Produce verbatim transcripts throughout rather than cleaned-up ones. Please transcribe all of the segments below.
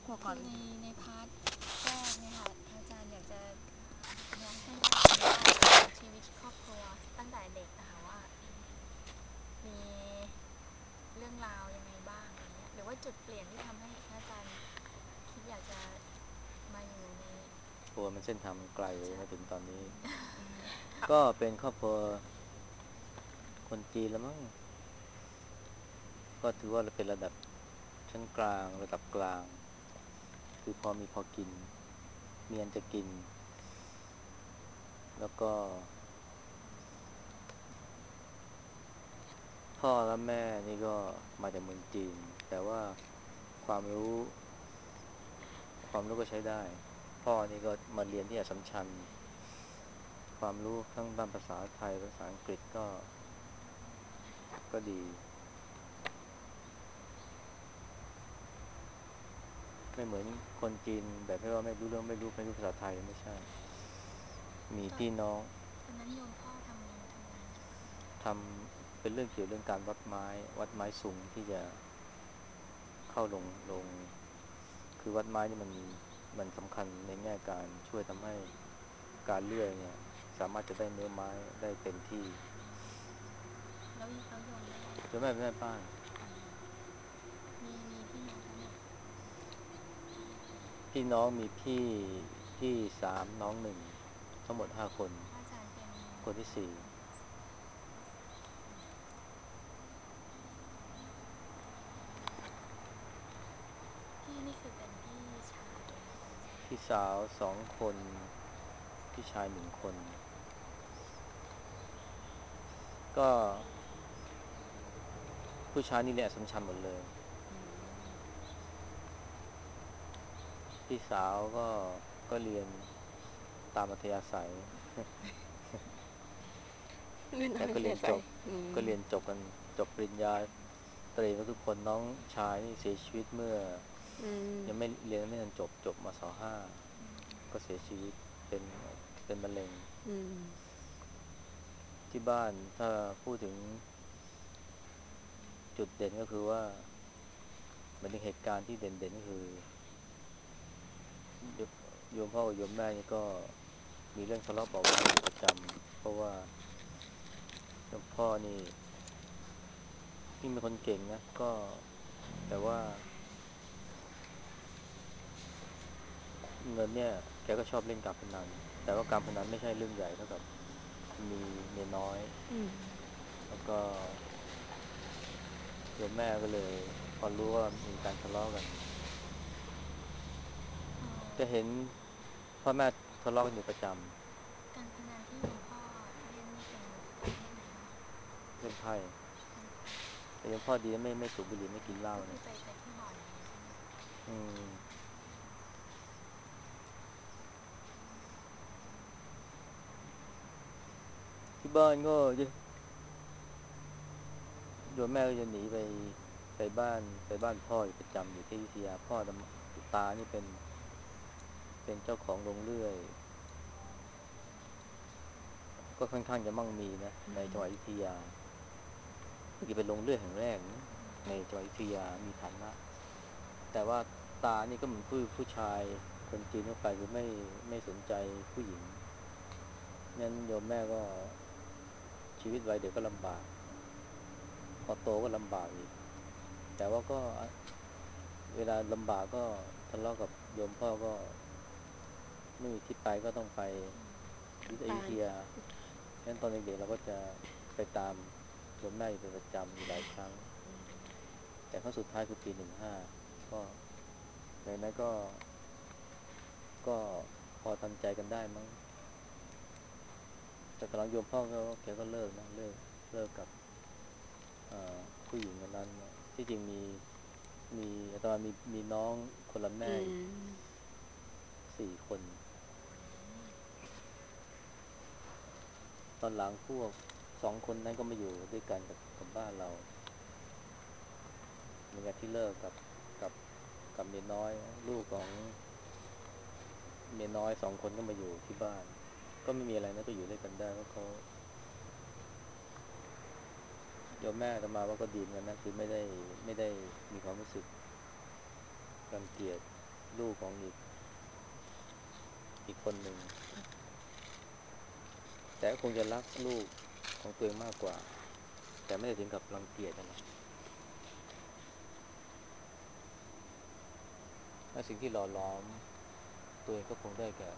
บอกก่คือนอในในพาร์ทแรกเนี่ยค่ะพระอาจารย์อยากจะอยากให้ได้ความเล่าถึงชีวิตครอบครัวตั้งแต่เด็กนะคะว่ามีเรื่องราวยังไงบ้างอะไรเงี้ยหรือว่าจุดเปลี่ยนที่ทำให้พระอาจารย์คิดอยากจะมาอยู่ในโอ้มันเส้นทางมันไกลกว่าจะมาถึงตอนนี้อืมก็เป็นครอบครัวคนจีนแล้วมั้งก็ถือว่าเป็นระดับชั้นกลางระดับกลางคือพอมีพอกินมีอันจะกินแล้วก็พ่อและแม่นี่ก็มาจากเมืองจีนแต่ว่าความรู้ความรู้ก็ใช้ได้พ่อนี่ก็มาเรียนที่อัสสัมชัญความรู้ทั้งด้านภาษาไทยภาษาอังกฤษก็ก็ดีไม่เหมือนคนจีนแบบที่ว่าไม่รู้เรื่องไม่รู้ไม่รู้ภาษาไทยไม่ใช่มีตอนพี่น้องตอนนั้นโยมพ่อทำทำงานเกี่ยวกับอะไรทำเป็นเรื่องเกี่ยวเรื่องการวัดไม้วัดไม้สูงที่จะเข้าลงลงคือวัดไม้นี่มันมันสำคัญในแง่การช่วยทำให้การเลื่อยเนี่ยสามารถจะได้เนื้อไม้ได้เต็มที่แล้วแล้วโยมแม่โดยแม่เป็นแม่บ้านมีมีพี่น้องทั้งหมดพี่น้องมีพี่พี่สามน้องหนึ่งทั้งหมดห้าคนพระอาจารย์เป็นคนที่สี่คนที่สี่พี่นี่คือเป็นพี่ชายคนสุดท้องพี่สาวสองคนพี่ชายหนึ่งคนก็ผู้ชายนี่เรียนอัสสัมชัญหมดเลยอืมพี่สาวก็ก็เรียนตามอัธยาศัยเรื่องแต่อะไรก็เรียนจบเสียใจอืมก็เรียนจบกันจบปริญญาตรีก็ทุกคนน้องชายนี่เสียชีวิตเมื่ออืมยังไม่เรียนไม่ทันจบจบมศห้าก็เสียชีวิตเป็นเป็นมะเร็งอืมที่บ้านถ้าพูดถึงจุดเด่นก็คือว่ามันเป็นเหตุการณ์ที่เด่นๆก็คือโยมพ่อกับโยมแม่นี่ก็มีเรื่องทะเลาะเบาะแว้งอยู่ประจำเพราะว่าโยมพ่อนี่ที่เป็นคนเก่งนะก็แต่ว่าเงินเนี่ยแกก็ชอบเล่นการพนันแต่ว่าการพนันไม่ใช่เรื่องใหญ่เท่ากับมีเมียน้อยอืมแล้วก็โยมแม่ก็เลยพอรู้ว่ามีการทะเลาะกันเอ่อจะเห็นพ่อแม่ทะเลาะกันอยู่ประจการพนันที่โยมพ่อเล่นนี่เป็นประเภทไหนบ้างำเล่นไพ่เล่นไพ่แต่โยมพ่อดีนะไม่ไม่สูบบุหรี่ไม่กินเหล้าก็คือนะไปไปที่บ่อนอย่างนี้ใช่ไหมคะอืมที่บ้านก็จะโยมแม่ก็จะหนีไปไปบ้านไปบ้านพ่ออยู่ประจำอยู่ที่อยุธยาพ่อตานี่เป็นเป็นเจ้าของโรงเลื่อยก็ค่อนข้างจะมั่งมีนะอืในจังหวัดอยุมธยาเมื่อกี้เป็นโรงเลื่อยแห่งแรกนะในจังหวัดอยุธยามีฐานะแต่ว่าตานี่ก็เหมือนผู้ผู้ชายคนจีนทั่วไปคือไม่ไม่สนใจผู้หญิงงั้นโยมแม่ก็ชีวิตวัยเด็กก็ลำบากพอโตก็ลำบากอีกแต่ว่าก็เวลาลำบากก็ทะเลาะกับโยมพ่อก็ไม่มีที่ไปก็ต้องไปอบ้านยุธยางั้นตอนเด็กๆเราก็จะไปตามโยมแม่อยู่เป็นประจำอยู่หลายครั้งแต่ครั้งสุดท้ายคือปีหนึ่งห้าก็ในนั้นก็ก็พอทำใจกันได้มั้งแต่ตอนหลังโยมพ่อก็แกก็เลิกนะเลิกเลิกกับผู้หญิงคนนั้นนะที่จริงมีมีอาตมามีมีน้องคนละอืแม่อีกมสี่คนตอนหลังพวกสองคนนั้นก็มาอยู่ด้วยกันกับกับบ้านเราเหมือนกับที่เลิกกับกับกับเมียน้อยลูกของเมียน้อยสองคนก็มาอยู่ที่บ้านก็ไม่มีอะไรนะก็อยู่ด้วยกันได้เพราะเขาโยมแม่อาตมาว่าก็ดีเหมือนกันนะคือไม่ได้ไม่ได้มีความรู้สึกรังเกียจลูกของอีกอีกคนหนึ่งแต่ก็คงจะรักลูกของตัวเองมากกว่าแต่ไม่ได้ถึงกับรังเกียจอะไรและสิ่งที่หล่อหลอมตัวเองก็คงได้แก่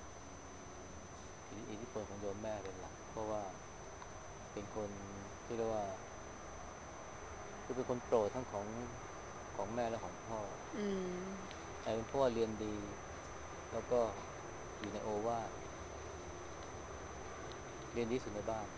อิทธิพลของโยมแม่เป็นหลักเพราะว่าเป็นคนที่เรียกว่าคือเป็นคนโปรดทั้งของของแม่และของพ่ออืมแต่เป็นพ่อเรียนดีแล้วก็อยู่ในโอวาทเรียนดีสุดในบ้าน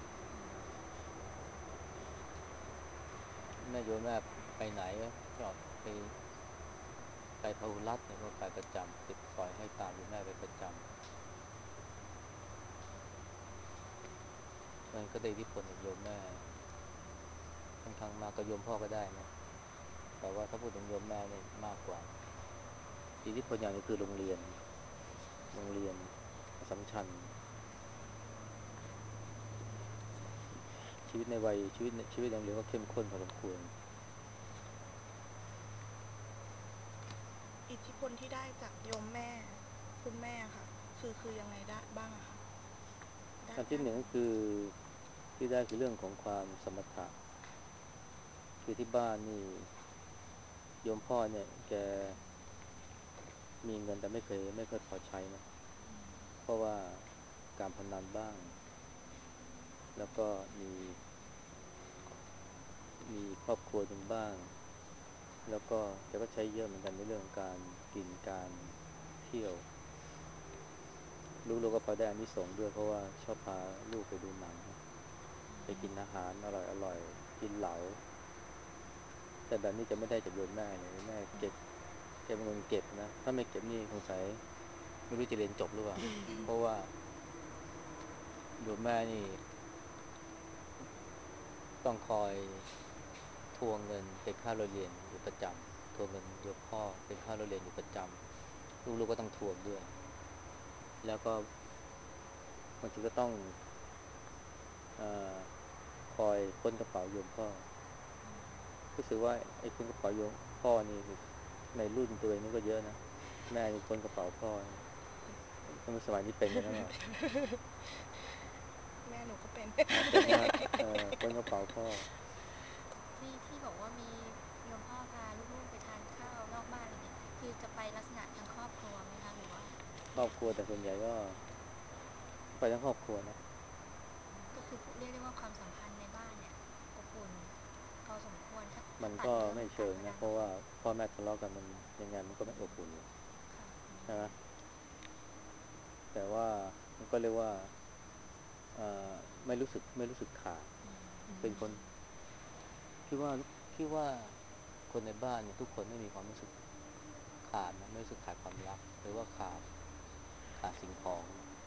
แม่โยมแม่ไปไหนก็ไปไปพหุรัตน์เนี่ยก็ไปประจำติดปล่อยให้ตามโยมแม่ไปประจำมันก็ได้อิทธิพลจากโยมแม่ค่อนข้างมากก็โยมพ่อก็ได้นะแต่ว่าถ้าพูดถึงโยมแม่เนี่ยมากกว่าอิทธิพลอย่างนี้คือโรงเรียนโรงเรียนอัสสัมชัญชีวิตในวัยชีวิตชีวิตโรงเรียนก็เข้มข้นพอสมควรอิทธิพลที่ได้จากโยมแม่คุณแม่ค่ะคือคือยังไงได้บ้างอะคะได้อันที่ด้านไหนหนึ่งก็คือที่ได้คือเรื่องของความสมถะคือที่บ้านนี่โยมพ่อเนี่ยแกมีเงินแต่ไม่เคยไม่เคยพอใช้นะเพราะว่าการพนันบ้างแล้วก็มีมีครอบครัวหนึ่งบ้างแล้วก็แกก็ใช้เยอะเหมือนกันในเรื่องของการกินการเที่ยวลูกๆก็พอได้อานิสงส์ด้วยเพราะว่าชอบพาลูกไปดูหนังไปกินอาหารอร่อยๆกินเหลาแต่แบบนี้จะไม่ได้จากโยมแม่เลยแม่เก็บแกเป็นคนเก็บนะถ้าไม่เก็บนี่สงสัยไม่รู้จะเรียนจบหรือเปล่าเพราะว่าโยมแม่นี่ต้องคอยทวงเงินเป็นค่าเราเรียนอยู่ประจำทวงเงินโยมพ่อเป็นค่าเราเรียนอยู่ประจำลูกๆก็ต้องทวงด้วยแล้วก็บางทีก็ต้องเอ่อคอยค้นกระเป๋าโยมพ่อรู้สึกว่าไอ้ค้นกระเป๋าโยมพ่อนี่ในรุ่นตัวเองนี่ก็เยอะนะแม่นี่ค้นกระเป๋าพ่อทำไมสมัยนี้เป็นกันนะเปล่าแม่หนูก็เป็นเป็นนะเออค้นกระเป๋าพ่อที่ที่บอกว่ามีโยมพ่อพาลูกๆไปทานข้าวนอกบ้านอะไรเงี้ยคือจะไปลักษณะทั้งครอบครัวไหมคะหรือว่าครอบครัวแต่ส่วนใหญ่ก็ไปทั้งครอบครัวนะก็คือเรียกได้ว่าความสัมพันธ์ในบ้านเนี่ยอบอุ่นพอสมควรถ้าถ้ามันก็ตัดเรื่องไม่เชิงการพนันนะเพราะว่าพ่อแม่ทะเลาะกันมันยังไงมันก็ไม่อบอุ่นหรอกค่ะใช่ไหมแต่ว่ามันก็เรียกว่าเอ่อไม่รู้สึกไม่รู้สึกขาดเป็นคนคิดว่าคิดว่าคนในบ้านเนี่ยทุกคนไม่มีความรู้สึกขาดนะไม่รู้สึกขาดความรักหรือว่าขาดขาดสิ่งของ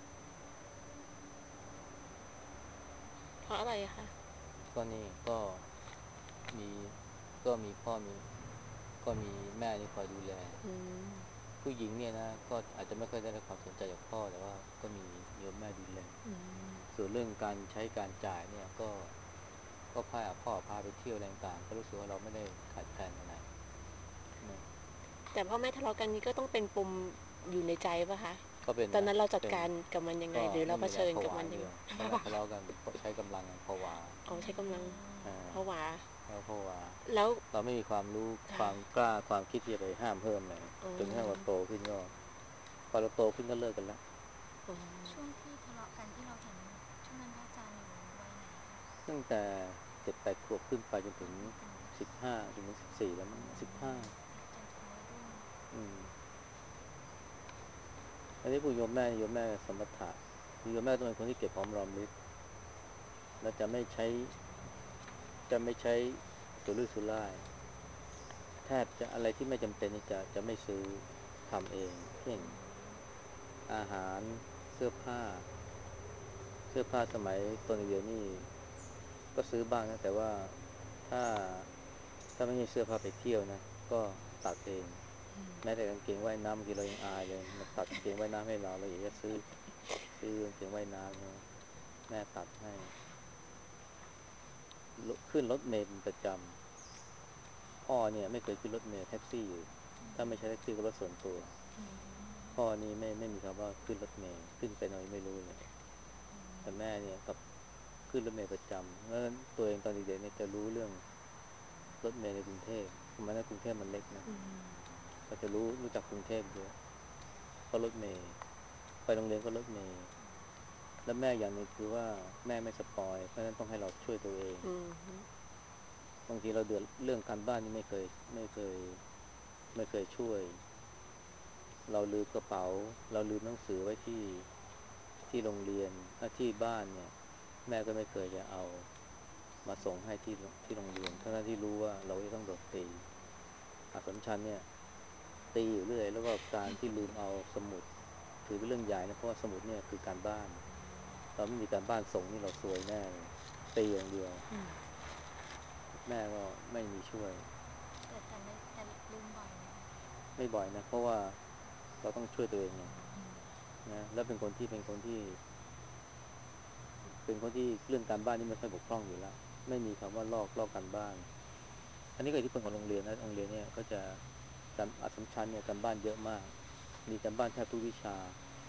เพราะอะไรอะคะก็นี่ก็มีก็มีพ่อมีก็มีแม่นี่คอยดูแลอืมผู้หญิงเนี่ยนะก็อาจจะไม่ค่อยได้รับความสนใจจากพ่อแต่ว่าก็มีโยมแม่ดูแลอืมส่วนเรื่องการใช้การจ่ายเนี่ยก็ก็พาพ่อพาไปเที่ยวอะไรต่างๆก็รู้สึกว่าเราไม่ได้ขาดแคลนอะไรนะแต่พ่อแม่ทะเลาะกันนี้ก็ต้องเป็นปมอยู่ในใจป่ะคะก็เป็นนะตอนนั้นเราจัดเป็นการกับมันยังไงก็หรือเราไม่มีอะไรเผชิญผวาอย่างเดีกับมันยังไงยวเวลาทะเลาะกันเพราะใช้กำลังผวาอ๋อใช้กำลังอ่าเพราะว่าแล้วผวาแล้วเราไม่มีความรู้คค่ะวามกล้าความคิดที่จะไปห้ามเพิ่มอะไรอ๋อจนกระทั่งเราโตขึ้นก็พอเราโตขึ้นก็เลิกกันแล้วอ๋อช่วงที่ทะเลาะกันที่เราเห็นช่วงนั้นพระอาจารย์อยู่วัยไหนคะตั้งแต่เจ็ดแปดขวบขึ้นไปจนถึงอ๋อเป็นเป็นสิบห้าจนถึงสิบสี่แล้วมั้งสิบห้าจนถึงวัยรุ่นอืมอันนี้พูดโยมแม่โยมแม่สมถะคือโยมแม่ต้องเป็นคนที่เก็บหอมรอมริบและจะไม่ใช้จะไม่ใช้สุรุ่ยสุร่ายแทบจะอะไรที่ไม่จำเป็นนี่จะจะไม่ซื้อทำเองเช่นอาหารเสื้อผ้าเสื้อผ้าสมัยตอนเดียวนี่ก็ซื้อบ้างนะแต่ว่าถ้าถ้าไม่ใช่เสื้อผ้าไปเที่ยวนะก็ตัดเองแม้แต่กางเกงว่ายน้ำบางทีเรายังอายเลยมาตัดกางเกงว่ายน้ำให้เราเราอยากจะซื้อซื้อกางเกงว่ายน้ำใช่ไหมแม่ตัดให้ลุขึ้นรถเมล์เป็นประจำพ่อเนี่ยไม่เคยขึ้นรถเมล์แท็กซี่ถ้าไม่ใช่แท็กซี่ก็รถส่วนตัวพ่อนี่ไม่ไม่มีคำว่าขึ้นรถเมล์ขึ้นไปหน่อยไม่รู้เลยแต่แม่เนี่ยกับขึ้นรถเมล์ประจำเพราะฉะนั้นตัวเองตอนเด็กๆเนี่ยจะรู้เรื่องรถเมล์ในกรุงเทพสมัยนั้นกรุงเทพมันเล็กนะก็จะรู้รู้จักกรุงเทพเยอะเพราะรถเมล์ไปโรงเรียนก็รถเมล์แล้วแม่อย่างหนึงคือว่าแม่ไม่สปอยเพราะฉะนั้นต้องให้เราช่วยตัวเองบางทีเราเดือดเรื่องการบ้านนี่ไม่เคยไม่เคยไม่เคยช่วยเราลืมกระเป๋าเราลืมหนังสือไว้ที่ที่โรงเรียนถ้าที่บ้านเนี่ยแม่ก็ไม่เคยจะเอามาส่งให้ที่ที่โรงเรียนทั้งที่รู้ว่าเราจะต้องโดนตีอัสสัมชัญเนี่ยตีอยู่เรื่อยแล้วก็การที่ลืมเอาสมุดถือเป็นเรื่องใหญ่นะเพราะว่าสมุดเนี่ยคือการบ้านเราไม่มีการบ้านส่งนี่เราซวยแน่เลยตีอย่างเดียวแม่ก็ไม่มีช่วยแต่แต่ไม่แต่ลืมบ่อยไหมคะไม่บ่อยนะเพราะว่าเราต้องช่วยตัวเองไงนะแล้วเป็นคนที่เป็นคนที่เป็นคนที่เรื่องการบ้านนี่ไม่ค่อยบกพร่องอยู่แล้วไม่มีคำว่าลอกลอกการบ้านอันนี้ก็อิทธิพลของโรงเรียนนะโรงเรียนเนี่ยก็จะการอัดสมชัญเนี่ยการบ้านเยอะมากมีการบ้านแทบทุกวิชา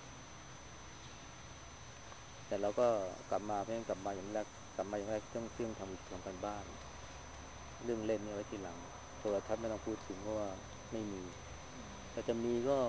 แต่เราก็กลับมาเพื่อนกลับมาอย่างแรกกลับมาอย่างแรกต้องเรื่องทำทำการบ้านเรื่องเล่นเนี่ยไว้ทีหลังโทรทัศน์ไม่ต้องพูดถึงเพราะว่าไม่มีแต่จะมีก็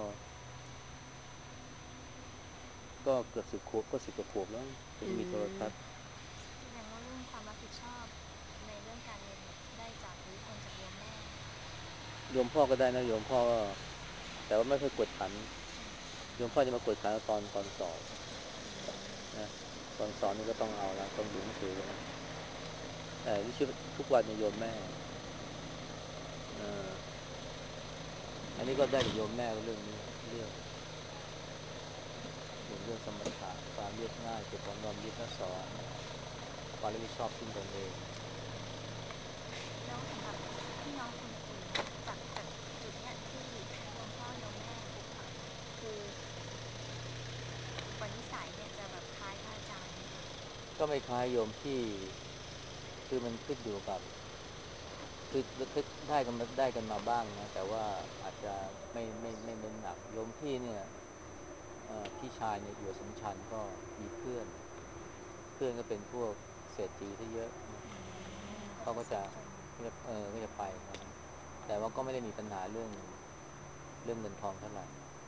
ก็เกือบสิบขวบก็สิบกว่าขวบแล้วถึงมีโทรทัศน์แสดงว่าเรื่องความรับผิดชอบในเรื่องการเรียนเนี่ยได้จากอิทธิพลจากโยมแม่โยมพ่อก็ได้นะโยมพ่อก็แต่ว่าไม่เคยกดขันโยมพ่อจะมากดขันตอนตอนสอบนะตอนสอนนี่ก็ต้องเอาละต้องดูหนังสือนะแต่ที่ชีวิตทุกวันในโยมแม่เอ่ออันนี้ก็ได้จากโยมแม่เรื่องนี้เรื่องหนึ่งเรื่องสมถะความเรียบง่ายเก็บหอมรอมริบและสอนความรับผิดชอบซึ่งตนเองแล้วสำหรับพี่น้องคนอื่นๆเนี่ยจากจากจุดเนี้ยที่โยมพ่อโยมแม่ปลูกฝังเนี่ยคืออุปนิสัยเนี่ยจะแบบคล้ายพระอาจารย์ไหมคะก็ไม่คล้ายโยมที่คือมันขึ้นอยู่กับคือได้กันมาได้กันมาบ้างนะแต่ว่าอาจจะไม่ไม่ไม่เน้นหนักโยมพี่เนี่ยเอ่อพี่ชายเนี่ยอยู่อัสสัมชัญก็มีเพื่อนเพื่อนก็เป็นพวกเศรษฐีซะเยอะนะก็เขาก็จะจะสังคมก็จะเออก็จะไปกันแต่ว่าก็ไม่ได้มีปัญหาเรื่องเรื่องเงินทองเท่าไหร่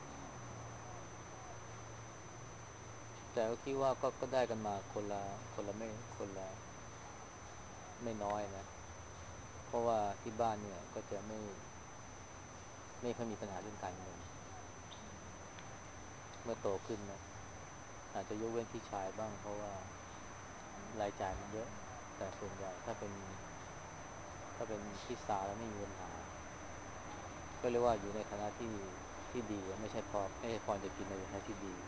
แต่ก็คิดว่าก็ก็ได้กันมาคนละคนละไม่คนละไม่น้อยนะเพราะว่าที่บ้านเนี่ยก็จะไม่ไม่ค่อยมีปัญหาเรื่องการเงินเมื่อโตขึ้นนะอาจจะยกเว้นพี่ชายบ้างเพราะว่ารายจ่ายมันเยอะแต่ส่วนใหญ่ถ้าเป็นถ้าเป็นพี่สาวแล้วไม่มีปัญหาก็เรียกว่าอยู่ในฐานะที่ที่ดีไม่ใช่พอไม่ใช่พอจะกินในฐานะที่ดี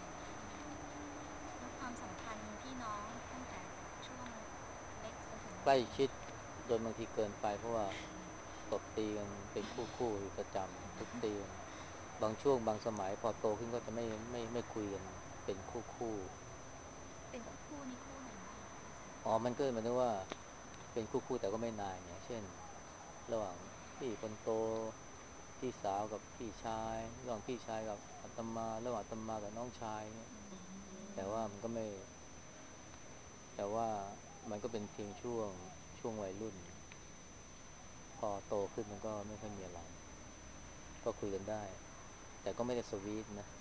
แล้วความสัมพันธ์พี่น้องตั้งแต่ช่วงเล็กจนถึงใกล้วัยชิดโดยบางทีเกินไปเพราะว่าตบตีกันเป็นคู่คู่อยู่ประจำทุบตีกันบางช่วงบางสมัยพอโตขึ้นก็จะไม่ไม่ไม่คุยกันเป็นคู่คู่เป็นคู่คู่นี่คู่ไหนบ้างคะพระอาจารย์อ๋อมันก็หมายถึงว่าเป็นคู่คู่แต่ก็ไม่นานไงเช่นระหว่างพี่คนโตพี่สาวกับพี่ชายระหว่างพี่ชายกับอาตมาระหว่างอาตมากับน้องชายเนี่ยแต่ว่ามันก็ไม่แต่ว่ามันก็เป็นเพียงช่วงช่วงวัยรุ่นพอโตขึ้นมันก็ไม่ค่อยมีอะไรก็คุยกันได้แต่ก็ไม่ได้สวีทนะ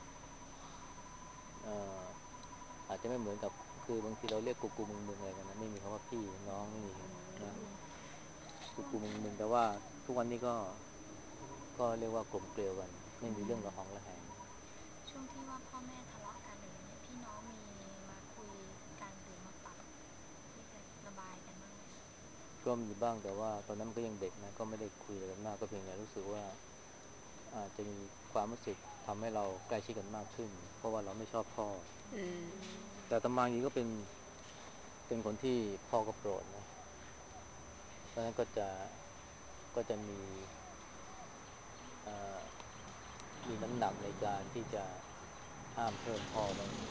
เอ่ออาจจะไม่เหมือนกับคือบางทีเราเรียกกูกูมึงมึงอะไรกันนะไม่มีคำว่าพี่น้องไม่มีนะกูช่วงกูมึงที่มึงแต่ว่าทุกวันนี้ก็ก็เรียกว่ากลมเกลียวกันไม่มีเรื่องระหองระแหงช่วงที่ว่าพ่อแม่ทะเลาะกันอะไรเงี้ยพี่น้องมีมาคุยกันหรือมาปรับที่จะระบายกันบ้างไหมคะก็มีบ้างแต่ว่าตอนนั้นมันก็ยังเด็กนะก็ไม่ได้คุยอะไรกันมากก็เพียงแต่รู้สึกว่าอาจจะมีความรู้สึกทำให้เราใกล้ชิดกันมากขึ้นเพราะว่าเราไม่ชอบพ่อแต่ตมาอย่างนี้ก็เป็นเป็นคนที่พ่อก็โปรดนะเพราะฉะนั้นก็จะก็จะมีเอ่อมีน้ำหนักในการที่จะห้ามเพิ่มพ่อบ้าง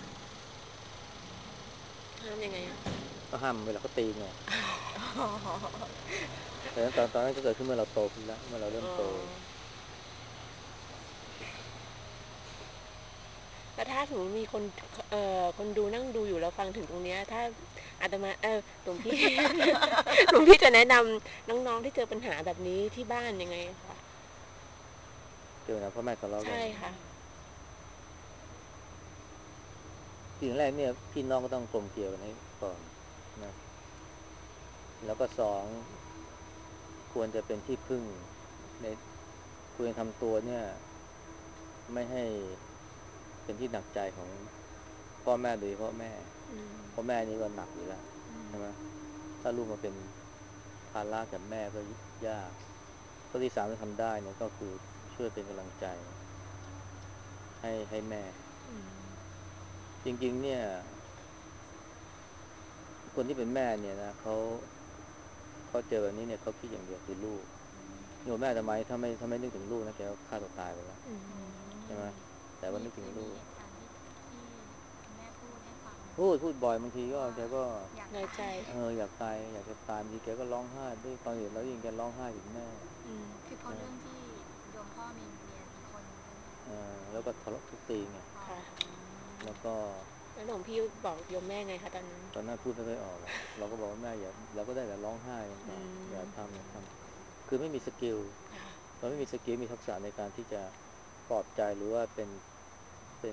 ห้ามยังไงอะก็ห้ามเวลาเขาตีไงแต่ตอนตอนนั้นก็เกิดขึ้นเมื่อเราโตขึ้นแล้วเมื่อเราเริ่มอ๋อโตถ้าสมมติมีคนเอ่อคนดูนั่งดูอยู่แล้วฟังถึงตรงเนี้ยถ้าอาตมาเออหลวงพี่ หลวงพี่จะแนะนำน้องๆที่เจอปัญหาแบบนี้ที่บ้านยังไงคะเจอนะพ่อแม่ทะเลาะกันใช่ค่ะสิ่งแรกเนี่ยพี่น้องก็ต้องกลมเกลี่ยวกันให้ก่อนนะแล้วก็สองควรจะเป็นที่พึ่งในควรจะทำตัวเนี่ยไม่ให้เป็นที่หนักใจของพ่อแม่โดยเฉพาะแม่พ่อแม่นี่ก็หนักอยู่แล้วใช่ไหมถ้าลูกมาเป็นภาระกับแม่ก็ยากข้อที่สามที่ทำได้เนี่ยก็คือช่วยเป็นกำลังใจให้ให้แม่จริงๆเนี่ยคนที่เป็นแม่เนี่ยนะเขาเขาเจอแบบนี้เนี่ยเขาคิดอย่างเดียวคือลูกโยมแม่ทำไมถ้าไม่ถ้าไม่นึกถึงลูกนะแกก็ฆ่าตัวตายไปแล้วใช่ไหมแต่ว่ามีนึกถึงลูกเคยมีเหตุการณ์ที่ที่คุณแม่พูดให้ฟังพูดพูดบ่อยบางทีก็ว่าแกก็อยากน้อยใจตายเอออยากตายอยากจะตายบางทีแกก็ร้องไห้ด้วยตอนเห็นแล้วยิ่งแกร้องไห้ถึงแม่คือเพราะนะเรื่องที่โยมพ่อมีเมียอีกคนนึงใช่ไหมเออแล้วก็ทะเลาะทุบตีไงอ๋อค่ะแล้วก็แล้วหลวงพี่บอกโยมแม่ไงคะตอนนั้นตอนนั้นพูดไม่ค่อยออกหรอกเราก็บอกว่าแม่อย่าเราก็ได้แต่ร้องไห้กันก่อนอย่าทำอย่าทำคือไม่มีสกิลเราไม่มีสกิลมีทักษะในการที่จะปลอบใจหรือว่าเป็นเป็น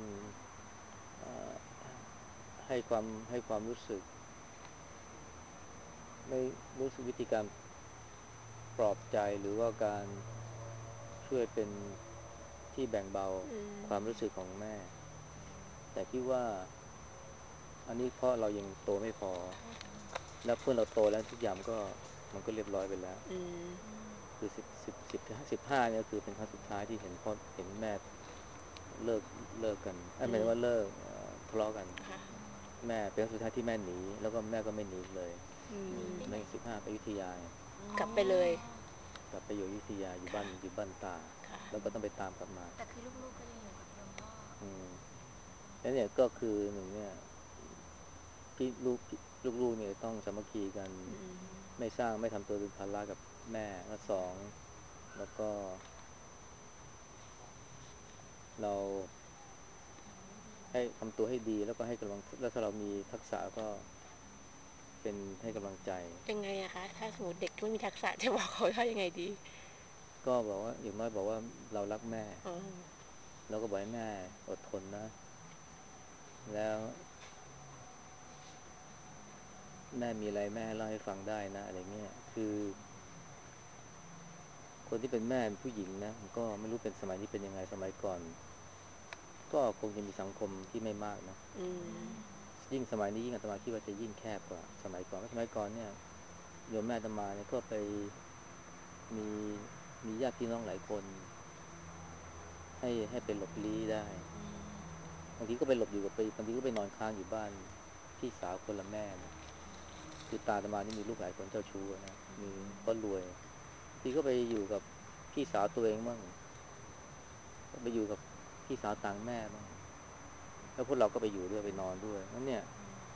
ให้ความให้ความรู้สึกไม่รู้สึกวิธีการปลอบใจหรือว่าการช่วยเป็นที่แบ่งเบาความรู้สึกของแม่แต่คิดว่าอันนี้เพราะเรายังโตไม่พอแล้วเพื่อนเราโตแล้วทุกอย่างก็มันก็เรียบร้อยไปแล้วคือสิบสิบสิบสิบห้าเนี่ยคือเป็นครั้งสุดท้ายที่เห็นพ่อเห็นแม่เลิกเลิกกันไอ้หมายถึงว่าเลิกทะเลาะกันแม่เป็นครั้งสุดท้ายที่แม่หนีแล้วก็แม่ก็ไม่หนีเลยหนีไปไหนในสิบห้าไปอยุธยากลับไปเลยกลับไปอยู่อยุธยาอยู่บ้านอยู่บ้านตาแล้วก็ต้องไปตามกลับมาแต่คือลูกๆก็ยังอยู่กับโยมพ่ออืมแล้วเนี่ยก็คือหนึ่งเนี่ยพี่ลูกลูกๆเนี่ยต้องสามัคคีกันไม่สร้างไม่ทำตัวเป็นภาระกับแม่แล้วสองแล้วก็เราให้ทำตัวให้ดีแล้วก็ให้กำลังแล้วถ้าเรามีทักษะก็เป็นให้กำลังใจยังไงอะคะถ้าสมมติเด็กไม่มีทักษะจะบอกเขาว่ายังไงดีก็บอกว่าอย่างน้อยบอกว่าเรารักแม่แล้วก็บอกให้แม่อดทนนะแล้วแม่มีอะไรแม่เล่าให้ฟังได้นะอะไรเงี้ยคือคนที่เป็นแม่เป็นผู้หญิงนะมันก็ไม่รู้เป็นสมัยนี้เป็นยังไงสมัยก่อนก็คงจะมีสังคมที่ไม่มากนะยิ่งสมัยนี้ยิ่งอาตมาคิดว่าจะยิ่งแคบกว่าสมัยก่อนสมัยก่อนเนี่ยโยมแม่อาตมาเนี่ยก็ไปมีมีญาติพี่น้องหลายคนให้ให้ไปหลบลี้ได้บางทีก็ไปหลบอยู่กับไปบางทีก็ไปนอนค้างอยู่บ้านพี่สาวคนละแม่เนี่ยคือตาอาตมานี่มีลูกหลายคนเจ้าชู้นะมีก็รวยทีก็ไปอยู่กับพี่สาวตัวเองบ้างไปอยู่กับพี่สาวต่างแม่บ้างแล้วพวกเราก็ไปอยู่ด้วยไปนอนด้วยนั่นเนี่ย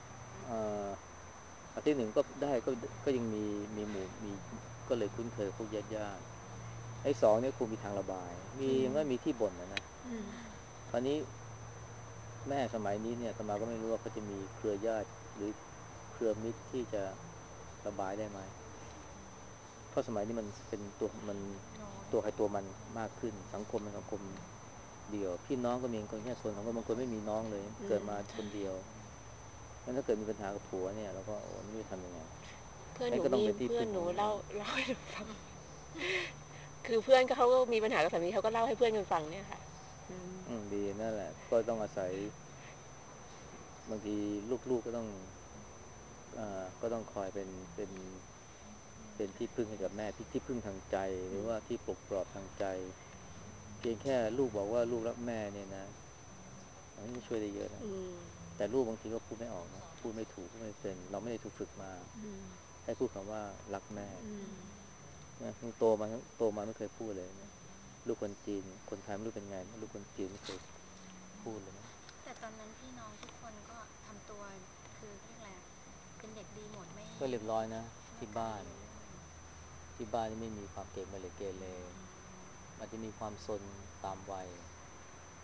อาทิตย์หนึ่งก็ได้ก็ก็ยังมีมีหมู่มีก็เลยคุ้นเคยพวกญาติญาติไอ้สองเนี่ยคงมีทางระบายมียังก็มีที่บ่นนะนะคราวนี้แม่สมัยนี้เนี่ยอาตมาก็ไม่รู้ว่าเขาจะมีเครือญาติหรือเครือมิตรที่จะระบายได้ไหมเพราะสมัยนี้มันเป็นตัวมันตัวใครตัวมันมากขึ้นสังคมเป็นสังคมเดียวพี่น้องก็มีคนแค่คนสองคนบางคนไม่มีน้องเลยเกิดมาคนเดียวงั้นถ้าเกิดมีปัญหากับผัวเนี่ยเราก็โอ้ไม่รู้จะทำยังไงเพื่อนหนูงั้นก็ต้องมีเป็นที่เพื่อนหนูพึ่งของเล่าเล่าให้หนูฟังคือเพื่อนก็เขาก็มีปัญหากับสามีเขาก็เล่าให้เพื่อนกันฟังเนี่ยค่ะอืมดีนั่นแหละก็ต้องอาศัยบางทีลูกๆก็ต้องอ่าก็ต้องคอยเป็นเป็นเป็นที่พึ่งให้กับแม่พี่ที่พึ่งทางใจหรือว่าที่ปลอบปลอบทางใจเพียงแค่ลูกบอกว่าลูกรักแม่เนี่ยนะอันนี้ก็ช่วยได้เยอะนะแต่ลูกบางทีก็พูดไม่ออกนะพูดไม่ถูกพูดไม่เป็นเราไม่ได้ถูกฝึกมาให้พูดคำว่ารักแม่นะโตมาโตมาไม่เคยพูดเลยนะลูกคนจีนคนไทยไม่รู้เป็นไงลูกคนจีนไม่เคยพูดเลยนะแต่ตอนนั้นพี่น้องทุกคนก็ทำตัวคือเรียกอะไรเป็นเด็กดีหมดไม่ก็เรียบร้อยนะไม่ที่บ้านกาเรื่องที่บ้านนี่ไม่มีความเก่งไม่เลยเกเรอาจจะมีความซนตามวัย แต่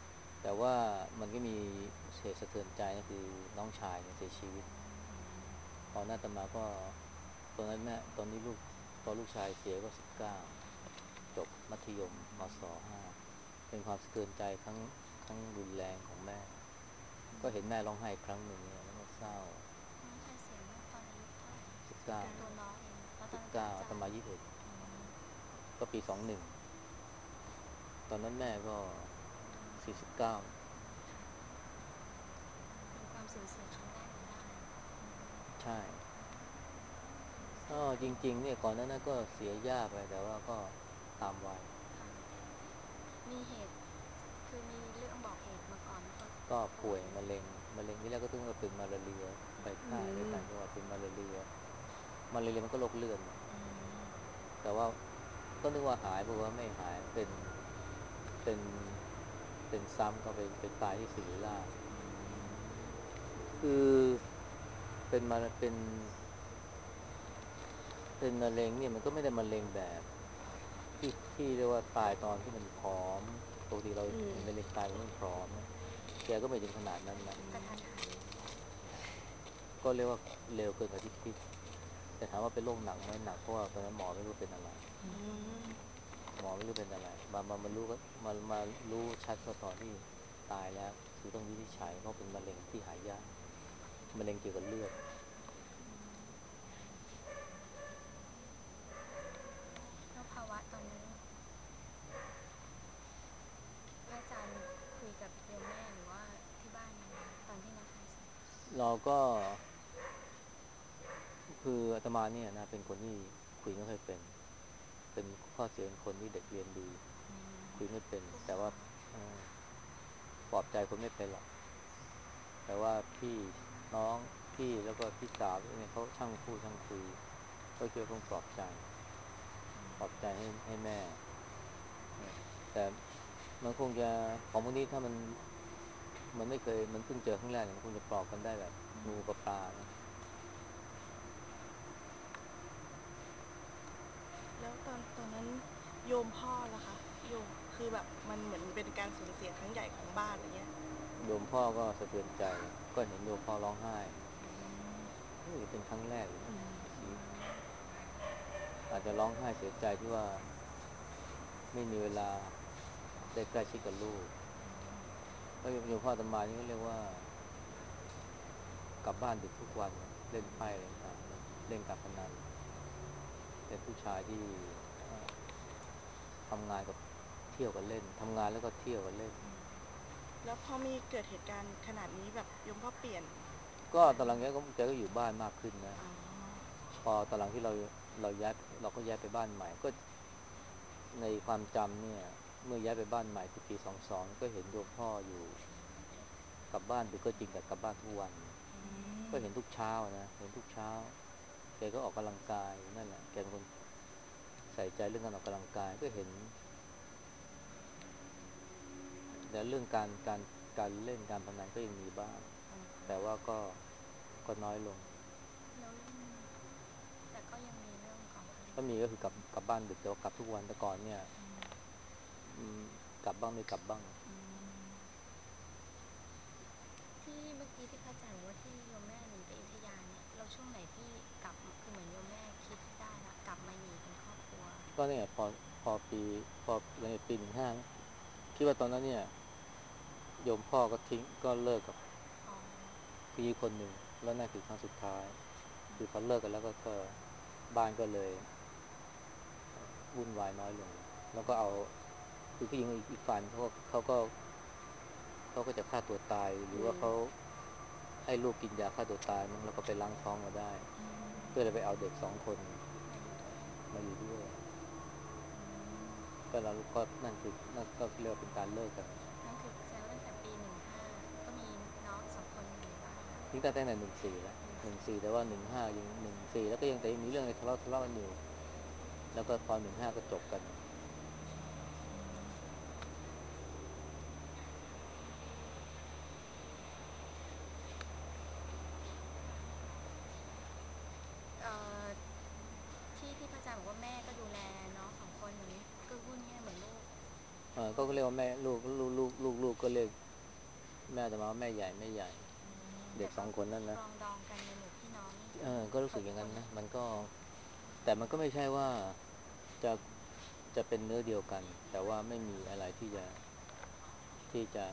แต่ว่ามันก็มีเหตุสะเทือนใจก็คือน้องชายเนี่ยเสียชีวิตพอหน้าตมาก็ตอนนั้นแม่ตอนนี้ลูกตอนลูกชายเสียก็สิบเก้าจบมัธยมมศห้าเป็นความสะเทือนใจครั้งครั้งรุนแรงของแม่ก็เห็นแม่ร้องไห้ครั้งหนึ่งเนี่ยแล้วก็เศร้าน้องชายเสียเมื่อตอนอายุเท่าไหร่นะสิบเก้าตัวน้องเองแล้วตอนนั้นพระสิบเก้าอาอาจารย์ตมายี่สิบเอ็ดอืมก็ปีสองหนึ่งตอนนั้นแม่ก็สี่สิบเก้าค่ะเป็นความสูญเสียครั้งแรกในบ้านอืมใช่ก็จริงๆเนี่ยก่อนหน้านั้นก็เสียย่าไปแต่ว่าก็ตามวัยค่ะมีเหตุคือมีเรื่องบอกเหตุมาก่อนว่าเขาก็ป่วยป่วยมะเร็งมะเร็งที่แรกก็ต้องว่าเป็นมาลาเรียไปอืค่ายไปมต่างจังหวัดเป็นมาลาเรียมาลาเรียมันก็โรคเลือดนะอืมแต่ว่าก็นึกว่าหายบอกว่าไม่หายเป็นเป็นเป็นซ้ำก็ไปไปตายที่ศิริราชคือเป็นมาเป็นเป็นมะเร็งเนี่ยมันก็ไม่ได้มะเร็งแบบที่ที่เรียกว่าตายตอนที่มันผอมปกติเราอืมมะเร็งตายมันต้องผอมนะแกก็ไม่ถึงขนาดนั้นนะกระทันหันก็เรียกว่าเร็วเกินกว่าที่คิดแต่ถามว่าเป็นโรคหนักไหมหนักเพราะว่าตอนนั้นหมอไม่รู้เป็นอะไรอืมหมอไม่รู้เป็นอะไรมามามารู้ก็มามารู้ชัดก็ตอนที่ตายแล้วคือต้องวินิจฉัยเพราะเป็นมะเร็งที่หายากมะเร็งเกี่ยวกับเลือดแล้วภาวะตอนนั้นพระอาจารย์คุยกับโยมแม่หรือว่าที่บ้านยังไงตอนที่น้องชายเสียเราก็คืออาตมาเนี่ยนะเป็นคนที่คุยไม่ค่อยเป็นเป็นข้อเสียของคนที่เด็กเรียนดีอืมคุยไม่เป็นพูดแต่ว่าน้อยเออปลอบใจคนไม่เป็นหรอกแต่ว่าพี่น้องพี่แล้วก็พี่สาวเนี่ยเขาช่างพูดช่างคุยก็คิดว่าต้องปลอบใจปลอบใจให้ให้แม่เออแต่มันคงจะของพวกนี้ถ้ามันมันไม่เคยมันเพิ่งเจอครั้งแรกเนี่ยมันคงจะปลอบกันได้แบบงูกับปลานะแล้วตอนตอนนั้นโยมพ่อล่ะคะโยมคือแบบมันเหมือนเป็นการสูญเสียครั้งใหญ่ของบ้านอะไรเงี้ยโยมพ่อก็สะเทือนใจก็เห็นโยมพ่อร้องไห้อืมนี่เป็นครั้งแรกเลยอืนะมในชีวิตอาจจะร้องไห้เสียใจที่ว่าไม่มีเวลาได้ใกล้ชิดกับลูกเพราะโยมพ่ออาตมานี่ก็เรียกว่ากลับบ้านดึกทุกวันนะเล่นไพ่อะไรต่างๆเล่นการพนันเป็นผู้ชายที่เอ่อทำงานกับเที่ยวกับเล่นทำงานแล้วก็เที่ยวกับเล่นแล้วพอมีเกิดเหตุการณ์ขนาดนี้แบบโยมพ่อเปลี่ยนก็ตอนหลังแกก็แกก็อยู่บ้านมากขึ้นนะอ๋อพอตอนหลังที่เราเราย้ายเราก็ย้ายไปบ้านใหม่ก็ในความจำเนี่ยเมื่อย้ายไปบ้านใหม่คือปีสองสองก็เห็นโยมพ่ออยู่ กลับบ้านดึกก็จริงแต่กลับบ้านทุกวันอืก็มเห็นทุกเช้านะเห็นทุกเช้าแกก็ออกกำลังกายนั่นแหละแกเป็นคนใส่ใจเรื่องการออกกำลังกายก็เห็นแต่เรื่องการการการเล่นการพนันก็ยังมีบ้างอ๋อแต่ว่าก็ก็น้อยลงแล้วเรื่องแต่ก็ยังมีเรื่องของภรรถ้ายามีก็คือกลับกลับบ้านดึกแต่ว่ากลับทุกวันแต่ก่อนเนี่ยอืมอืมกลับบ้างไม่กลับบ้างอืมที่เมื่อกี้ที่พระอาจารย์บอกว่าที่โยมแม่หนีไปอยุธยาเนี่ยเราช่วงไหนที่กลับคือเหมือนโยมแม่คิดได้ละกลับมาอยู่เป็นครอบครัวก็เนี่ยพอพอปีพอในปีหนึ่งห้านะคิดว่าตอนนั้นเนี่ยโยมพ่อก็ทิ้งก็เลิกกับอ๋อผู้หญิงคนหนึ่งแล้วนั่นคือครั้งสุดท้าย คือพอเลิกกันแล้วก็ก็บ้านก็เลยวุ่นวายน้อยลงแล้วก็เอาคือผู้หญิงอีกอีกฝ่ายเขาก็เขาก็เขาก็จะฆ่าตัวตายหรืออืมว่าเขาให้ลูกกินยาฆ่าตัวตายมั้งแล้วก็ไปล้างท้องมาได้อืมเพื่อจะไปเอาเด็กสองคนมาอยู่ด้วยมาอยู่ด้วยอืมก็แล้วก็นั่นคือนั่นก็เรียกว่าเป็นการเลิกกันนั่นคือแสดงว่าตั้งแต่ปีหนึ่งห้าก็มีน้องอีกสองคนอยู่ในบ้านแล้วทิ้งแต่ตั้งแต่หนึ่งสี่แล้วหนึ่งสี่หนึ่งสี่แต่ว่าหนึ่งห้ายังหนึ่งสี่แล้วก็ยังแต่ยังมีเรื่องอะไรทะเลาะทะเลาะกันอยู่แล้วก็พอหนึ่งห้าก็จบกันอืมเอ่อที่ที่พระอาจารย์บอกว่าแม่ก็ดูแลน้องสองคนอย่างนี้ก็พูดง่ายๆเหมือนลูกเออก็ลูกเรียกว่าแม่ลูกลูกลูกลูกลูกก็เรียกแม่จะมาว่าแม่ใหญ่แม่ใหญ่เด็กสองคนนั่นนะปรองดองกันในหมู่พี่น้องเออก็รู้สึกอย่างนั้นนะมันก็แต่มันก็ไม่ใช่ว่าจะจะเป็นเนื้อเดียวกันแต่ว่าไม่มีอะไรที่จะที่จะ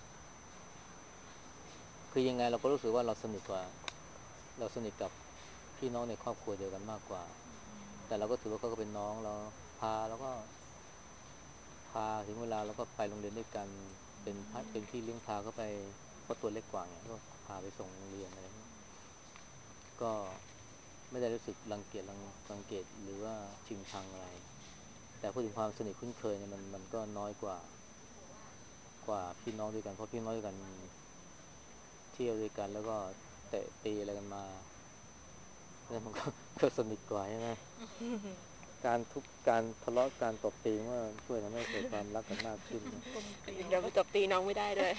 คือยังไงเราก็รู้สึกว่าเราสนิทกว่าเราสนิทกับพี่น้องในครอบครัวเดียวกันมากกว่าแต่เราก็ถือว่าเขาก็เป็นน้องเราพาแล้วก็พาถึงเวลาเราก็ไปโรงเรียนด้วยกันเป็นพัดเป็นพี่เลี้ยงพาเขาไปเพราะตัวเล็กกว่าไงก็พาไปส่งโรงเรียนอะไรเงี้ยก็ไม่ได้รู้สึกรังเกียจรังรังเกียจหรือว่าชิงชังอะไรแต่พูดถึงความสนิทคุ้นเคยเนี่ยมันมันก็น้อยกว่ากว่าพี่น้องด้วยกันเพราะพี่น้องด้วยกันเที่ยวด้วยกันแล้วก็เตะตีอะไรกันมาแล้วมันก็ก็สนิทกว่าใช่ไหม การทุบการทะเลาะการตบตีว่าช่วยทำให้เกิดความรักกันมากขึ้นนะกลมเกลียวเดี๋ยวไปตบตีน้องไม่ได้ด้วย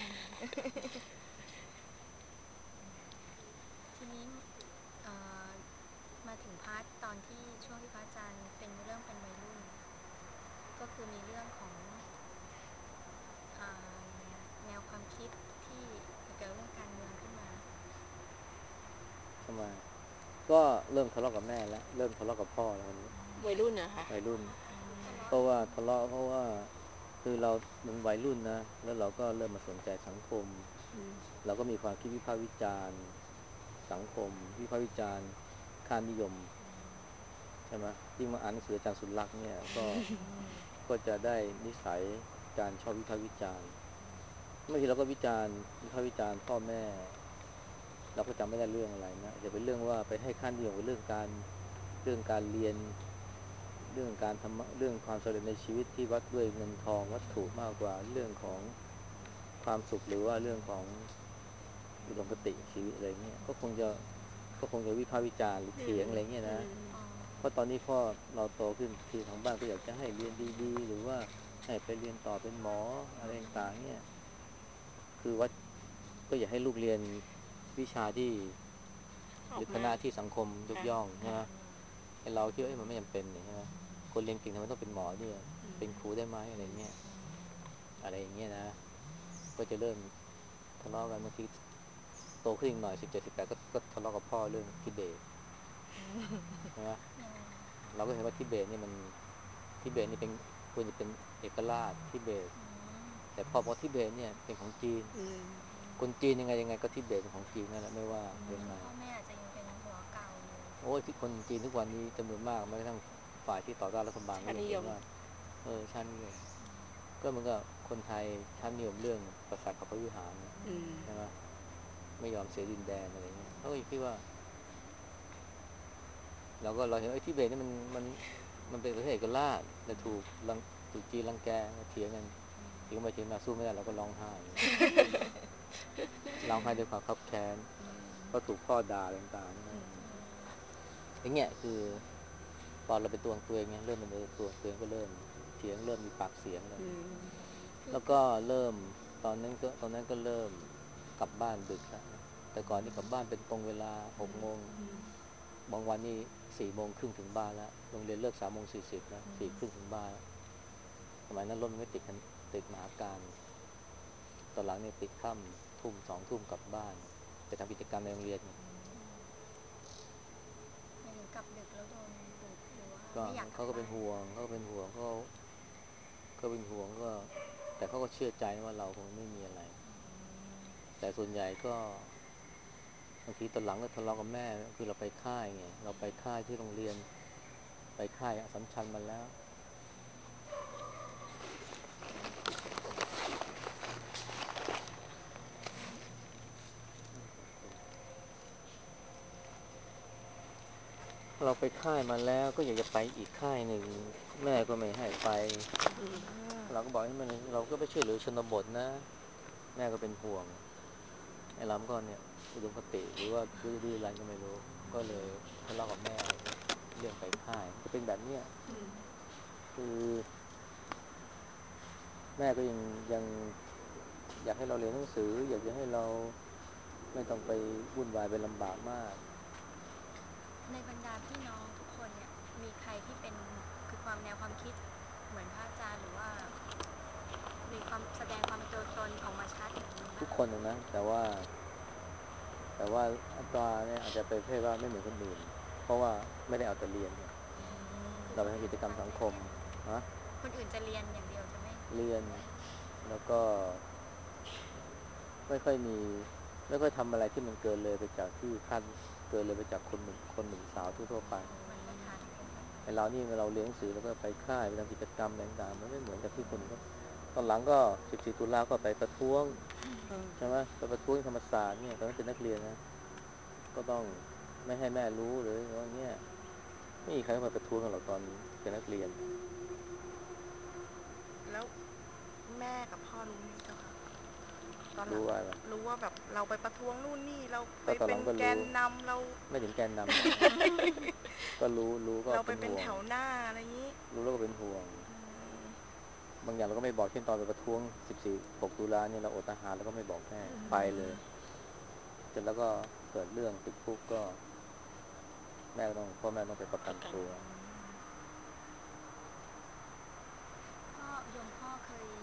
ทีนี้เอ่อมาถึงพาร์ทตอนที่ช่วงที่พระอาจารย์เป็นเรื่องเป็นวัยรุ่น ก็คือมีเรื่องของอ่ายังไงอะแนวความคิดที่เกี่ยวกับเรื่องการเมืองขึ้นมาทำไมก็เริ่มทะเลาะกับแม่แล้วเริ่มทะเลาะกับพ่อแล้วคนนี้วัยรุ่นนะคะวัยรุ่นทะเลาะเพราะว่าทะเลาะเพราะว่าคือเรามันวัยรุ่นนะแล้วเราก็เริ่มมาสนใจสังคมอืมเราก็มีความคิดวิพากษ์วิจารณ์สังคมวิพากษ์วิจารณ์ค่านิยมใช่ไหมยิ่งมาอ่านหนังสืออาจารย์สุนลักษณ์เนี่ยก็ก็จะได้นิสัยการชอบวิพากษ์วิจารณ์บางทีเราก็วิจารณ์วิพากษ์วิจารณ์พ่อแม่เราก็จำไม่ได้เรื่องอะไรนะจะเป็นเรื่องว่าไปให้ค่านิยมกับเรื่องการเรื่องการเรียนเรื่องการทำเรื่องความสำเร็จในชีวิตที่วัดด้วยเงินทองวัตถุมากกว่าเรื่องของความสุขหรือว่าเรื่องของอุดมคติชีวิตอะไรเงี้ยก็คงจะก็คงจะวิพากษ์วิจารณ์หรือเถียงอะไรเงี้ยนะเพราะตอนนี้พ่อเราโตขึ้นที่ทางบ้านก็อยากจะให้เรียนดีๆหรือว่าให้ไปเรียนต่อเป็นหมออะไรต่างๆเนี่ยคือวัดก็อยากให้ลูกเรียนวิชาที่หรือคณะที่สังคมยกย่องใช่ไหมไอเราคิดว่ามันไม่จำเป็นเนี่ยใช่ไหมคนเรียนเก่งทำไมต้องเป็นหมอเนี่ยเป็นครูได้ไหมอะไรเงี้ยอะไรอย่างเงี้ยนะก็จะเริ่มทะเลาะกันบางทีโตขึ้นอีกหน่อยสิบเจ็ดสิบแปดก็ก็ทะเลาะกับพ่อเรื่องทิเบตใช่ไหมเราก็เห็นว่าทิเบตนี่มันทิเบตนี่เป็นควรจะเป็นเอกราชทิเบตแต่พ่อบอกทิเบตเนี่ยเป็นของจีนคนจีนยังไงยังไงก็ทิเบตเป็นของจีนนั่นแหละไม่ว่ายังไงพ่อแม่อาจจะยังเป็นหัวเก่าอยู่โอ้ยที่คนจีนทุกวันนี้จำนวนมากแม้กระทั่งฝ่ายที่ต่อต้านรัฐบาลก็ยังเห็นว่าเออชาตินิยมก็เหมือนกับคนไทยชาตินิยมเรื่องปราสาทเขาพระวิหารนะใช่ไหมไม่ยอมเสียดินแดนอะไรเงี้ยเขาก็คิดว่าเราก็เราเห็นไอ้ทิเบตนี่มันมันมันเป็นประเทศเอกราชแต่ถูกรังถูกจีนรังแกเถียงกันเถียงไปเถียงมาสู้ไม่ได้เราก็ร้องไห้ร้องไห้ด้วยความคับแค้นเพราะถูกพ่อด่าต่างๆอย่างเงี้ยคือตอนเราเป็นตัวของตัวเองเนี่ยเริ่มเป็นตัวของตัวเองก็เริ่มเถียงเริ่มมีปากเสียงเลยแล้วก็เริ่มตอนนั้นก็ตอนนั้นก็เริ่มกลับบ้านดึกแล้วนะแต่ก่อนนี่กลับบ้านเป็นตรงเวลาหกโมงบางวันนี่สี่โมงครึ่งถึงบ้านแล้วโรงเรียนเลิกสามโมงสี่สิบนะสี่ครึ่งถึงบ้านแล้วสมัยนั้นรถมันไม่ติดกันติดมหาการตอนหลังเนี่ยติดค่ำทุ่มสองทุ่มกลับบ้านไปทำกิจกรรมในโรงเรียนไงหมายถึงกลับดึกแล้วโดนดุหรือว่าก็ไม่อยากกลัเขาก็เป็นบบ้านห่วงเขาก็เป็นห่วงเขาก็เป็นห่วงก็แต่เขาก็เชื่อใจว่าเราคงไม่มีอะไรแต่ส่วนใหญ่ก็บางทีตอนหลังก็ทะเลาะกับแม่คือเราไปค่ายไงเราไปค่ายที่โรงเรียนไปค่ายอัสสัมชัญมาแล้วเราไปค่ายมาแล้วก็อยากจะไปอีกค่ายหนึ่งแม่ก็ไม่ให้ไปเราก็บอกให้มันเราก็ไปช่วยเหลือชนบทนะแม่ก็เป็นห่วงไอ้เราก็เนี่ยอุดมคติหรือว่าดื้อดื้ออะไรก็ไม่รู้ก็เลยทะเลาะกับแม่เรื่องไปค่ายมันจะเป็นแบบเนี้ยคือแม่ก็ยังยังอยากให้เราเรียนหนังสืออยากจะให้เราไม่ต้องไปวุ่นวายไปลำบากมากในบรรดาพี่น้องทุกคนเนี่ยมีใครที่เป็นคือความแนวความคิดเหมือนพระอาจารย์หรือว่ามีความแสดงความเป็นตัวตนออกมาชัดบ้างทุกคนนะนะแต่ว่าแต่ว่าอัตราเนี่ยอาจจะเป็นเพศว่าไม่เหมือนคนอื่นเพราะว่าไม่ได้เอาแต่เรียนเนี่ยคือเราไปคนอื่นจะทำกิจกรรมตั้งใจสังคมเรียนฮะคนอื่นจะเรียนอย่างเดียวจะไม่เรียนแล้วก็ไม่ค่อยมีไม่ค่อยทำอะไรที่มันเกินเลยไปจากที่คาดเกินเลยไปจากคนหนุ่มคนหนุ่มสาวทั่วๆไปเหมือนไม่ขาดคนอื่นไอ้เรานี่เราเรียนหนังสือแล้วก็ไปค่ายไปทำกิจกรรมอะไรต่างๆมันไม่เหมือนกับที่คนอื่นเขาตอนหลังก็สิบสี่ตุลาก็ไปประท้วงอืมใช่ไหมไปประท้วงธรรมศาสตร์เนี่ยตอนนั้นเป็นนักเรียนนะก็ต้องไม่ให้แม่รู้หรือว่าเงี้ยไม่มีใครมาประท้วงกันหรอกตอนเป็นนักเรียนแล้วแม่กับพ่อรู้ไหมเจ้าคะตอนหลังรู้ว่าอะไรรู้ว่าแบบเราไปประท้วงนู่นนี่เราไปก็ตอนหเป็นลังก็รู้แกนนำเราไม่ถึงแกนนำหรอกก็รู้รู้ก็เราไปเป็นห่วงเป็นแถวหน้าอะไรอย่างนี้รู้แล้วก็เป็นห่วงอืมบางอย่างเราก็ไม่บอกเช่นตอนไปประท้วงสิบสี่ หกตุลาเนี่ยเราอดอาหารแล้วก็ไม่บอกแม่ไปเลยเสร็จแล้วก็เกิดเรื่องติดคุกก็แม่ก็ต้องพ่อแม่ต้องไปประประกันกันตัวพ่อโยมพ่อเคย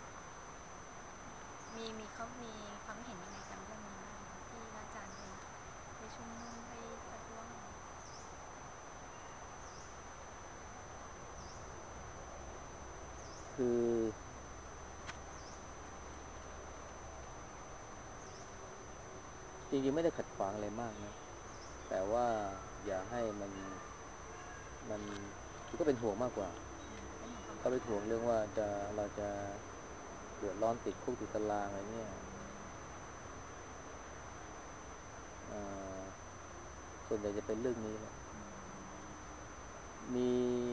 มีมีเขามีความเห็นยังไงกันเรื่องนี้บ้างคะที่พระอาจารย์ไปไปชุมนุมไปประท้วงอะไรคือจริงๆไม่ได้ขัดขวางอะไรมากนะแต่ว่าอย่าให้มันมันคือก็เป็นห่วงมากกว่าเป็นของความปก็เป็นห่วงลอดภัยเรื่องว่าจะเราจะเดือดร้อนติดคุกติดตารางอะไรเงี้ยเอ่อส่วนใหญ่จะเป็นเรื่องนี้แหละมี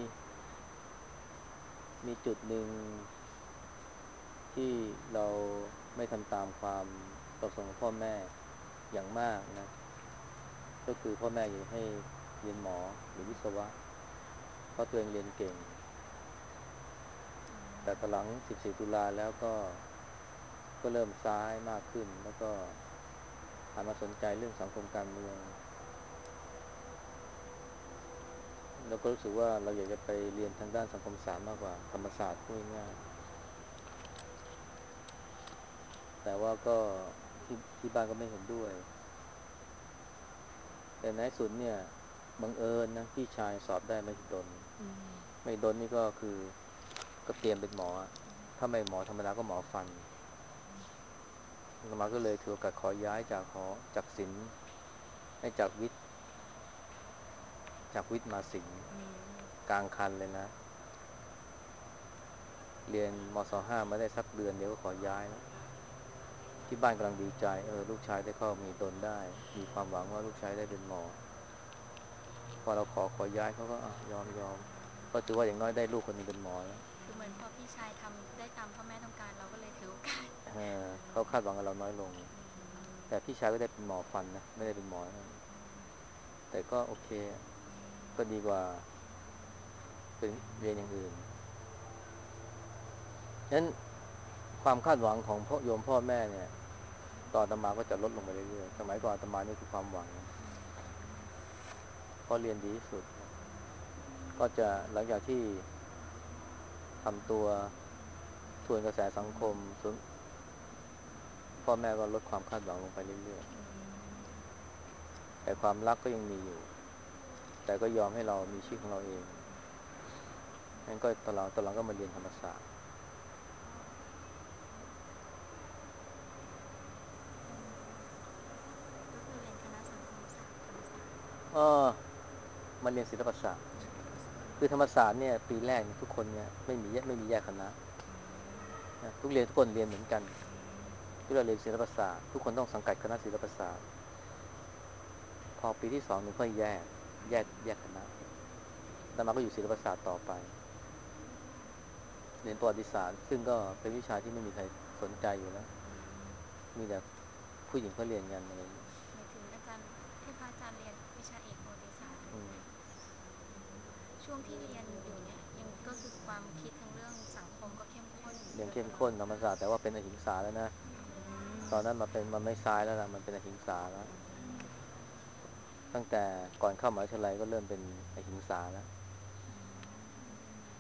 มีจุดหนึ่งที่เราไม่ทำตามความประสงค์ของพ่อแม่อย่างมากนะก็คือพ่อแม่อยากให้เรียนหมอหรือวิศวะเพราะตัวเองเรียนเก่งแต่ตอนหลังสิบสี่ตุลาแล้วก็ก็เริ่มซ้ายมากขึ้นแล้วก็หันมาสนใจเรื่องสังคมการเมืองแล้วก็รู้สึกว่าเราอยากจะไปเรียนทางด้านสังคมศาสตร์มากกว่าธรรมศาสตร์พูดง่ายๆแต่ว่าก็ที่ที่บ้านก็ไม่เห็นด้วยแต่ในที่สุดเนี่ยบังเอิญนะพี่ชายสอบได้มหิดลอืมมหิดลนี่ก็คือก็เตรียมเป็นหมอถ้าไม่หมอธรรมดาก็หมอฟันอาตมาก็เลยถือโอกาสขอย้ายจากหอจากศิลป์ให้จากวิทย์จากวิทย์มาศิลป์อืมกลางคันเลยนะเรียนมศห้ามาได้สักเดือนเดียวก็ขอย้ายแล้วที่บ้านกำลังดีใจเออลูกชายได้เข้ามหิดลได้มีความหวังว่าลูกชายได้เป็นหมอพอเราขอขอย้ายเขาก็อ่ะยอมยอมก็ถือว่าอย่างน้อยได้ลูกคนหนึงเป็นหมอแล้วคือเหมือนพอพี่ชายทำได้ตามพ่อแม่ต้องการเราก็เลยถือโอกาสเออเขาคาดหวังกับเราน้อยลงแต่พี่ชายก็ได้เป็นหมอฟันนะไม่ได้เป็นหมอนั่นแต่ก็โอเคก็ดีกว่าเป็นเรียนอย่างอื่นฉะนั้นความคาดหวังของพ่อโยมพ่อแม่เนี่ยต่ออาตมาก็จะลดลงไปเรื่อยๆสมัยก่อนอาตมานี่คือความหวังเพราะเรียนดีที่สุดนะก็จะหลังจากที่ทำตัวทวนกระแสสังคมส่วนพ่อแม่ก็ลดความคาดหวังลงไปเรื่อยๆแต่ความรักก็ยังมีอยู่แต่ก็ยอมให้เรามีชีวิตของเราเองงั้นก็ตอนหลังตอนหลังก็มาเรียนธรรมศาสตร์ก็คือเรียนคณะสังคมศาสตร์ธรรมศาสตร์เออมาเรียนศิลปศาสตร์ศิลปศาสตร์คือธรรมศาสตร์เนี่ยปีแรกเนี่ยทุกคนเนี่ยไม่มีแยกไม่มีแยกคณะนะทุกเรียนทุกคนเรียนเหมือนกันที่เราเรียนศิลปศาสตร์ทุกคนต้องสังกัดคณะศิลปศาสตร์พอปีที่สองนี่ค่อยแยกแยกแยกคณะแล้วมาก็อยู่ศิลปศาสตร์ต่อไปเรียนประวัติศาสตร์ซึ่งก็เป็นวิชาที่ไม่มีใครสนใจอยู่แล้วมีแต่ผู้หญิงเขาเรียนกันอะไรอย่างเงี้ยหมายถึงอาจารย์ให้พระอาจารย์เรียนวิชาเอกประวัติศาสตร์เลยอืมใช่ไหมคะช่วงที่เรียนอยู่เนี่ยยังก็คือความคิดทั้งเรื่องสังคมก็เข้มข้นยังเข้มโดยตลอดข้นธรรมศาสตร์แต่ว่าเป็นอหิงสาแล้วนะตอนนั้นมาเป็นมันไม่ซ้ายแล้วล่ะมันเป็นอหิงสาแล้วตั้งแต่ก่อนเข้ามหาวิทยาลัยก็เริ่มเป็นอหิงสาแล้ว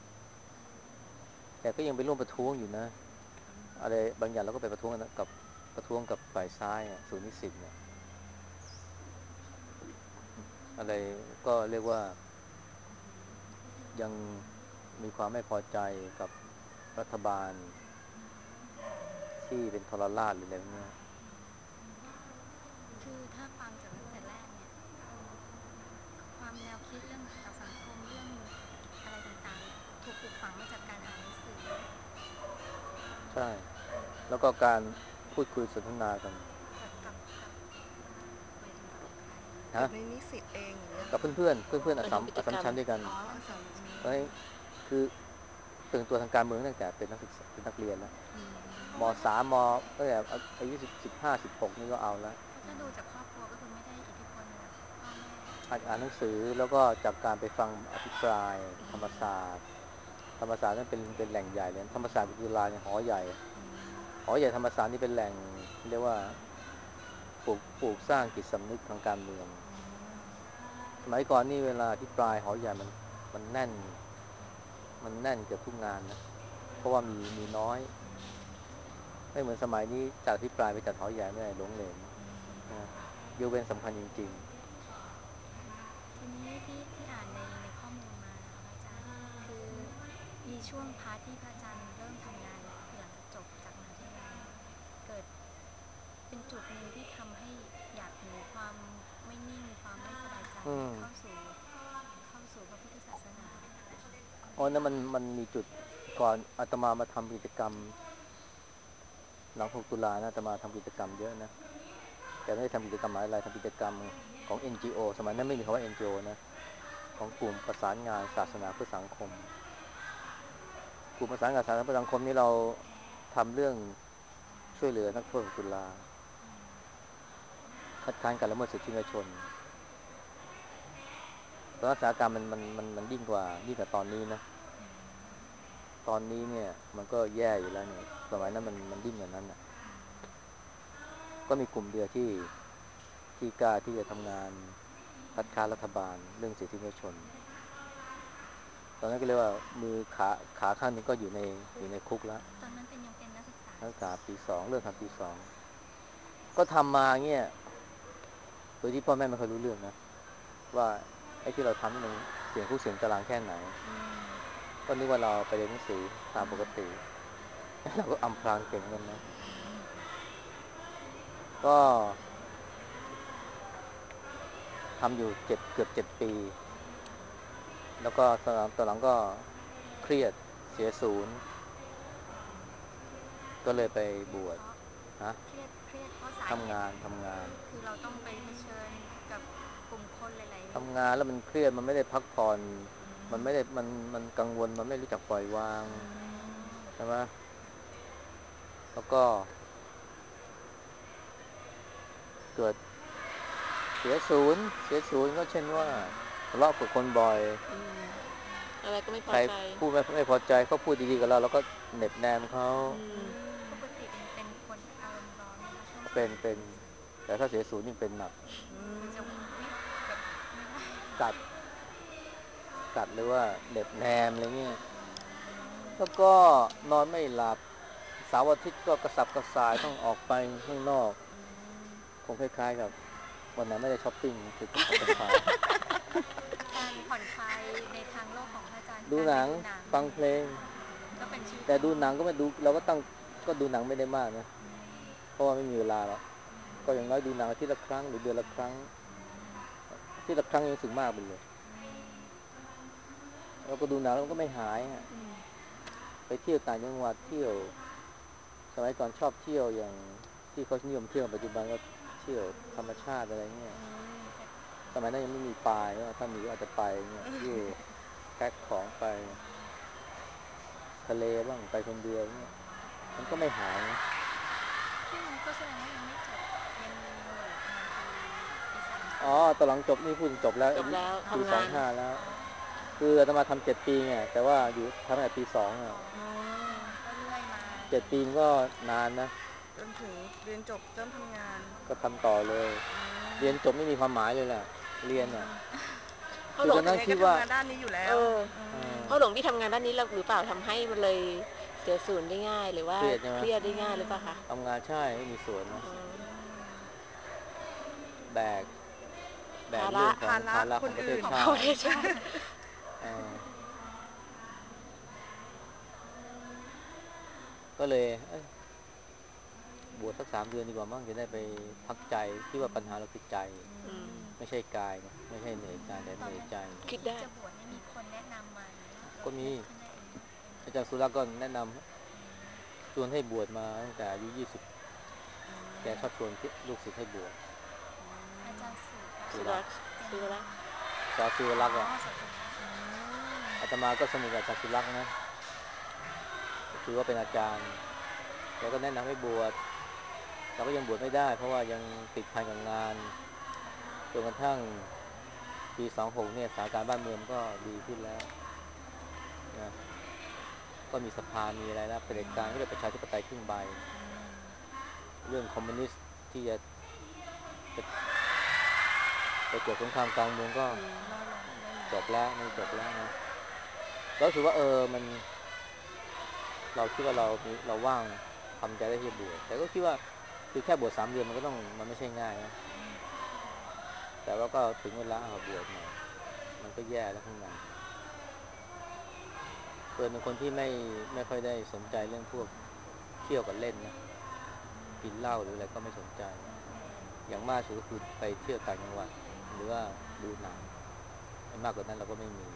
แต่ก็ยังไปร่วมประท้วงอยู่นะอะไรบางอย่างเราก็ไปประท้วงกันกับประท้วงกับฝ่ายซ้ายอ่ะศูนย์นิสิตเนี่ยอะไรก็เรียกว่ายังมีความไม่พอใจกับรัฐบาลที่เป็นทรราชหรืออะไรพวกเนี้ยคือถ้าฟังจากตั้งแต่แรกเนี่ยความแนวคิดเรื่องต่อสังคมเรื่องอะไรต่างๆเนี่ยถูกปลูกฝังมาจากการอ่านหนังสือใช่แล้วก็การพูดคุยสนทนากันกับกับกับหมายถึงกับใครฮะในนิสิตเองอย่างเงี้ยกับเพื่อนๆเพื่อนๆอสสัมอสสัมชัญด้วยกันอ๋อสามเพราะฉะนั้นคือตื่นตัวทางการเมืองตั้งแต่เป็นนักศึกษาเป็นนักเรียนแล้วมสามมตั้งแต่อายุสิบสิบห้าสิบหกนี่ก็เอาแล้วเพราะถ้าดูจากครอบครัวก็คือไม่ได้อิทธิพลมาจากพ่อแม่อ่านอ่านหนังสือแล้วก็จากการไปฟังอภิปรายธรรมศาสตร์ธรรมศาสตร์นั้นเป็นเป็นแหล่งใหญ่เลยธรรมศาสตร์กับจุฬาเนี่ยหอใหญ่หอใหญ่ธรรมศาสตร์นี่เป็นแหล่งเรียกว่าปลูกปลูกสร้างจิตสำนึกทางการเมืองสมัยก่อนนี่เวลาอภิปรายหอใหญ่มันมันแน่นมันแน่นเกือบทุกงานนะเพราะว่ามีมีน้อยไม่เหมือนสมัยนี้จัดอภิปรายไปจัดหอใหญ่ไม่ได้หลงเหลงนะยกเว้นสำคัญจริงทีนี้ที่ที่อ่านในในข้อมูลมานะคะพระอาจารย์คือมีช่วงพาร์ทที่พระอาจารย์เริ่มทำงานแล้วคือหลังจากจบจากมหาวิทยาลัยเกิดเป็นจุดหนึ่งที่ทำให้อยากหนีความไม่นิ่งความไม่สบายใจเข้าสู่เข้าสู่พระพุทธศาสนาๆอ๋อนั่นมันมันมีจุดก่อนอาตมามาทำกิจกรรมหลังหกตุลานะอาตมาทำกิจกรรมเยอะนะแต่ไม่ได้ทำกิจกรรมอะไรทำกิจกรรมของ เอ็น จี โอ สมัยนั้นไม่มีคำว่า เอ็น จี โอ นะของกลุ่มประสานงานศาสนาเพื่อสังคมกลุ่มประสานงานศาสนาเพื่อสังคมนี่เราทำเรื่องช่วยเหลือนักโทษตุลาคัดค้านการละเมิดสิทธิมนุษยชนตอนนั้นสถานการณ์มันมันมันมันยิ่งกว่ายิ่งกว่าตอนนี้นะตอนนี้เนี่ยมันก็แย่อยู่แล้วเนี่ยสมัยนั้นมันมันยิ่งกว่านั้นนะก็มีกลุ่มเดียวที่ที่กล้าที่จะทำงานคัดค้านรัฐบาลเรื่องสิทธิมนุษยชนตอนนั้นก็เรียกว่ามือขาขาข้างนึงก็อยู่ในอยู่ในคุกแล้วตอนนั้นเป็นยังเป็นนักศึกษานักศึกษาปีสองเริ่มทำปีสองก็ทำมาเงี้ยโดยที่พ่อแม่ไม่เคยรู้เรื่องนะว่าไอ้ที่เราทำนี่มันเสียงคุกเสียงตารางแค่ไหนก็นึกว่าเราไปเรียนหนังสือตามปกติเราก็อำพรางเก่งกันนะก็ทำอยู่เจ็ดเกือบเจ็ดปีแล้วก็ตอนหลังตอนหลังก็เครียดเสียศูนย์ก็เลยไปบวชฮะเครียดเครียดเพราะสาเหทำตุงานทำงานคือเราต้องไปเผชิญกับกลุ่มคนหลายทำงานแล้วมันเครียดมันไม่ได้พักผ่อนมันไม่ได้มันมันกังวลมันไม่รู้จักปล่อยวางใช่ไหมแล้วก็เกิดเสียศูนย์เสียศูนย์ก็เช่นว่าทะเลาะกับคนบ่อยอะไรก็ไม่พใครอใจพูดไม่ไม่พอใจเขาพูดดีๆกับเราเราก็เหน็บแนมเขาปกติเป็นเป็นคนอารมณ์ร้อนไหมคะช่วงสเป็นมัยเป็นแต่ถ้าเสียศูนย์นี่เป็นหนักคือจะวิแบบไม่ได้กัดกัดหรือว่าเหน็บแนมอะไรเงี้ยแล้วก็นอนไม่หลับเสาร์อาทิตย์ก็กระสับกระส่ายต้องออกไปข้างนอกคงคล้ายๆกับวันไหนไม่ได้ช้อปปิ้งคือกระสับกระส่ายการผ่อนคลายในทางโลกของพระอาจารย์ดูการไปหนังดูหนังฟังเพลงก็เป็นชีวิตแต่ดูหนังก็ไม่ดูเราก็ตั้งก็ดูหนังไม่ได้มากนะเพราะว่าไม่มีเวลาหรอกก็อย่างน้อยดูหนังอาทิตย์ละครั้งหรือเดือนละครั้งอาทิตย์ละครั้งยังรู้สึกมากไปเลยแล้วก็ดูหนังแล้วมันก็ไม่หายไปเที่ยวต่างจังหวัดเที่ยวสมัยก่อนชอบเที่ยวอย่างที่เขานิยมเที่ยวปัจจุบันก็เที่ยวธรรมชาติอะไรเงี้ยสมัยนั้นยังไม่มีปลายถ้ามีก็อาจจะไปเงี้ยยู่แพ็คของไปทะเลบ้างไปคนเดียวเงี้ยมันก็ไม่หายนะที่นั้นก็แสดงว่ายังไม่จบยังยังอยู่ประมาณปีปีสามอ๋อตอนหลังจบนี่พูดจบแล้วจบแล้วปีทำงานสองห้าแล้วคืออาตมาทำเจ็ดปีไงแต่ว่าอยู่ทำตั้งแต่ปีสองอ่ะก็เรื่อยมาเจ็ดปีมันก็นานนะจนถึงเรียนจบเริ่มทำงานก็ทำต่อเลยเรียนจบไม่มีความหมายเลยแหละเรียนอ่ะเขาหลงยังไงก็ทำงานด้านนี้อยู่แล้วเขาหลงที่ทำงานด้านนี้แล้วหรือเปล่าทำให้มันเลยเจอศูนย์ได้ง่ายหรือว่าเครียดใช่ไหมเครียดได้ง่ายหรือเปล่าคะทำงานใช่ไม่มีส่วนนะอ๋อแบกแบกภาระเรื่องของภาระภาระคของนประเทอื่ศนชาของติประเทศชาติเออก็เลยเอ้ยบวชสักสามเดือนดีกว่ามั้งจะได้ไปพักใจคิดว่าปัญหาเราคือใจอืมไม่ใช่กายไงไม่ใช่เหนื่อยกายแต่ตเหอนนื่อยนั้นใจคิดได้ที่จะบวชนี่มีคนแนะนำมาหรือว่าเราก็มีนึขึ้นได้เองอาจารย์สุรักษ์ก็แนะนำชวนให้บวชมาตั้งแต่อายุยี่สิบแกชอบชวนลูกศิษย์ให้บวชอาจารย์สุสุสุรัรักกษ์ษ์สุรักษ์สาสุวรักษ์อ๋อ่ะอสาธุรักษ์อืมอาตมาก็สนิทกับอาจารย์สุรักษ์นะถือว่าเป็นอาจารย์แกก็แนะนำให้บวชเราก็ยังบวชไม่ได้เพราะว่ายังติดพันกับงานจนกระทั่งปีสองหกเนี่ยสถานการณ์บ้านเมืองก็ดีขึ้นแล้วนะก็มีสภามีอะไรแล้วเผด็จการก็เรียกประชาธิปไตยครึ่งใบเรื่องคอมมิวนิสต์ที่จะจะจะเกิดสงครามกลางเมืองก็น้อยลงไม่มีจบแล้วไม่จบแล้วนะแล้วถือว่าเออมันเราคิดว่าเรามีเราว่างทำใจได้ที่จะบวชแต่ก็คิดว่าคือแค่บวชสามเดือนมันก็ต้องมันไม่ใช่ง่ายนะแต่ว่าก็ถึงเวลาเอาบวชหน่อยมันก็แย่แล้วข้างในเปิดเป็นคนที่ไม่ไม่ค่อยได้สนใจเรื่องพวกเที่ยวกับเล่นนะกินเหล้าหรืออะไรก็ไม่สนใจอย่างมากสุดก็คือไปเที่ยวต่างจังหวัดหรือว่าดูหนังไอ้มากกว่านั้นเราก็ไม่มี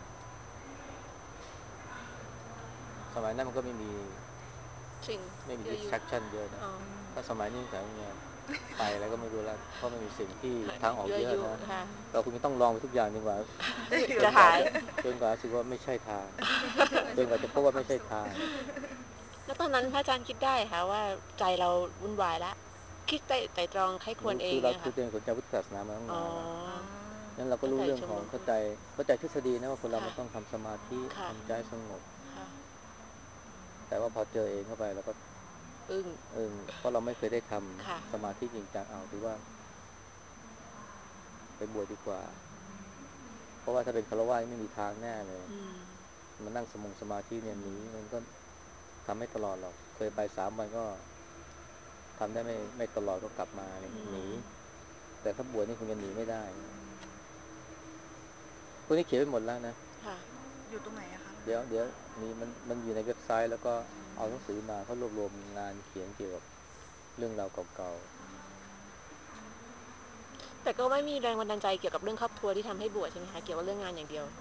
สมัยนั้นมันก็ไม่มีสิ่งไม่มีเยอะอยู่ distraction เยอะนะอ๋อถ้าสมัยนี้สมัยเนี่ยไปอะไรก็ไม่รู้แล้วเพราะไม่มีสิ่งที่ทางออกเยอะเยอะอยู่นะค่ะเราคงจะต้องลองไปทุกอย่างดีกว่าจจะนกว่าหายจนกว่ารู้สึกว่าไม่ใช่ทางจนกว่าจะพบว่าไม่ใช่ทางแล้วตอนนั้นพระอาจารย์คิดได้ค่ะว่าใจเราวุ่นวายแล้วคิดไต่ไต่ตรองใครควรเองคือเราเนี่ยคือค่ะตัวเองสนใจพุทธศาสนามาตั้งอ๋อนานแล้วอ๋อนั้นเราก็รู้ตั้งแต่เรื่องชมของรมเข้าใจเข้าใจทฤษฎีนะว่าคนเราค่ะมันต้องทำสมาธิค่ะทำใจให้สงบค่ะแต่ว่าพอเจอเองเข้าไปเราก็อึ้งเออเพราะเราไม่เคยได้ทค่ะำสมาธิจริงจังเอาถือว่าไปบวชดีกว่า เพราะว่าถ้าเป็นฆราวาสไม่มีทางแน่เลยอืมมันนั่งสมงสมาธิเนี่ยหนีมันก็ทำไม่ตลอดหรอกเคยไปสามวันก็ทำได้ไม่ไม่ตลอดก็กลับมาอะไรอย่างเงี้ยหนีแต่ถ้าบวชนี่คงจะหนีไม่ได้พวกนี้เขียนไว้หมดแล้วนะค่ะอยู่ตรงไหนอะคะเดี๋ยวเดี๋ยวมีมันมันอยู่ในเว็บไซต์แล้วก็เอาหนังสือมาเขารวบรวมงานเขียนเกี่ยวกับเรื่องราวเก่าแต่ก็ไม่มีแรงบันดาลใจเกี่ยวกับเรื่องครอบครัวที่ทำให้บวชใช่ไหมคะเกี่ยวกับเรื่องงานอย่างเดียว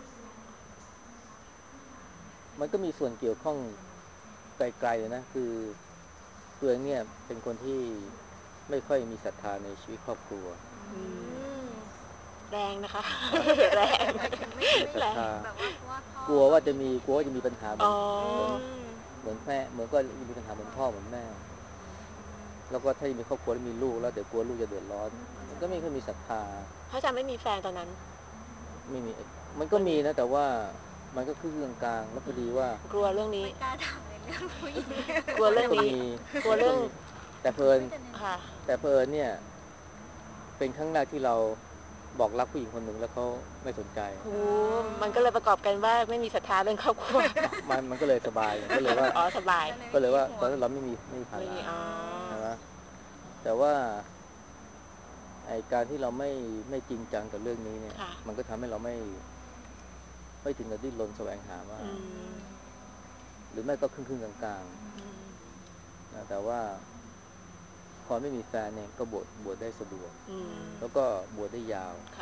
ๆมันก็มีส่วนเกี่ยวข้องไกลๆเลยนะคือตัวเองเนี่ยเป็นคนที่ไม่ค่อยมีศรัทธาในชีวิตครอบครัวอืมอืมแรงนะคะ แรงหมายถึงไม่ไม่ไม่ศรัทธาแบบว่าเพราะว่าพ่อกลัวว่าจะมีให้กลัวว่าจะมีปัญหาเหมือ๋อนอเหมือนเหมือนแม่เหมือนก็มีปัญหาเหมือนพ่อเหมือนแม่ แล้วก็ถ้ามีครอบครัวแล้วมีลูกแล้วเดี๋ยวกลัวลูกจะเดือดร้อนมันก็ไม่ค่อยมีศรัทธาพระอาจารย์ไม่มีแฟนตอนนั้นไม่มีมันก็มีนะแต่ว่ามันก็คือเรื่องกลางแล้วพอดีว่ากลัวเรื่องนี้ไม่กล้าถามในเรื่องผู้หญิงกลัวเรื่องนี้ กลัวเรื่องแต่เพลินแต่ในค่ะแต่เพลินเนี่ยเป็นครั้งแรกที่เราบอกรักผู้หญิงคนหนึ่งแล้วเขาไม่สนใจโอ้มันก็เลยประกอบกันว่าไม่มีศรัทธาเรื่องครอบครัวมันมันก็เลยสบายก็เลยว่าอ๋อสบายก็เลยว่าตอนนั้นเราไม่มีไม่มีภาไม่ระมีอ๋อใช่ไหมแต่ว่าไอการที่เราไม่ไม่จริงจังกับเรื่องนี้เนี่ยค่ะมันก็ทำให้เราไม่ไม่ถึงกับดิ้นรนแสวงหาว่าอืมหรือไม่ก็ครึ่งครึ่งกลางอืมๆนะแต่ว่าพอไม่มีแฟนเนี่ยก็บวชบวชได้สะดวกอืมแล้วก็บวชได้ยาวค่ะ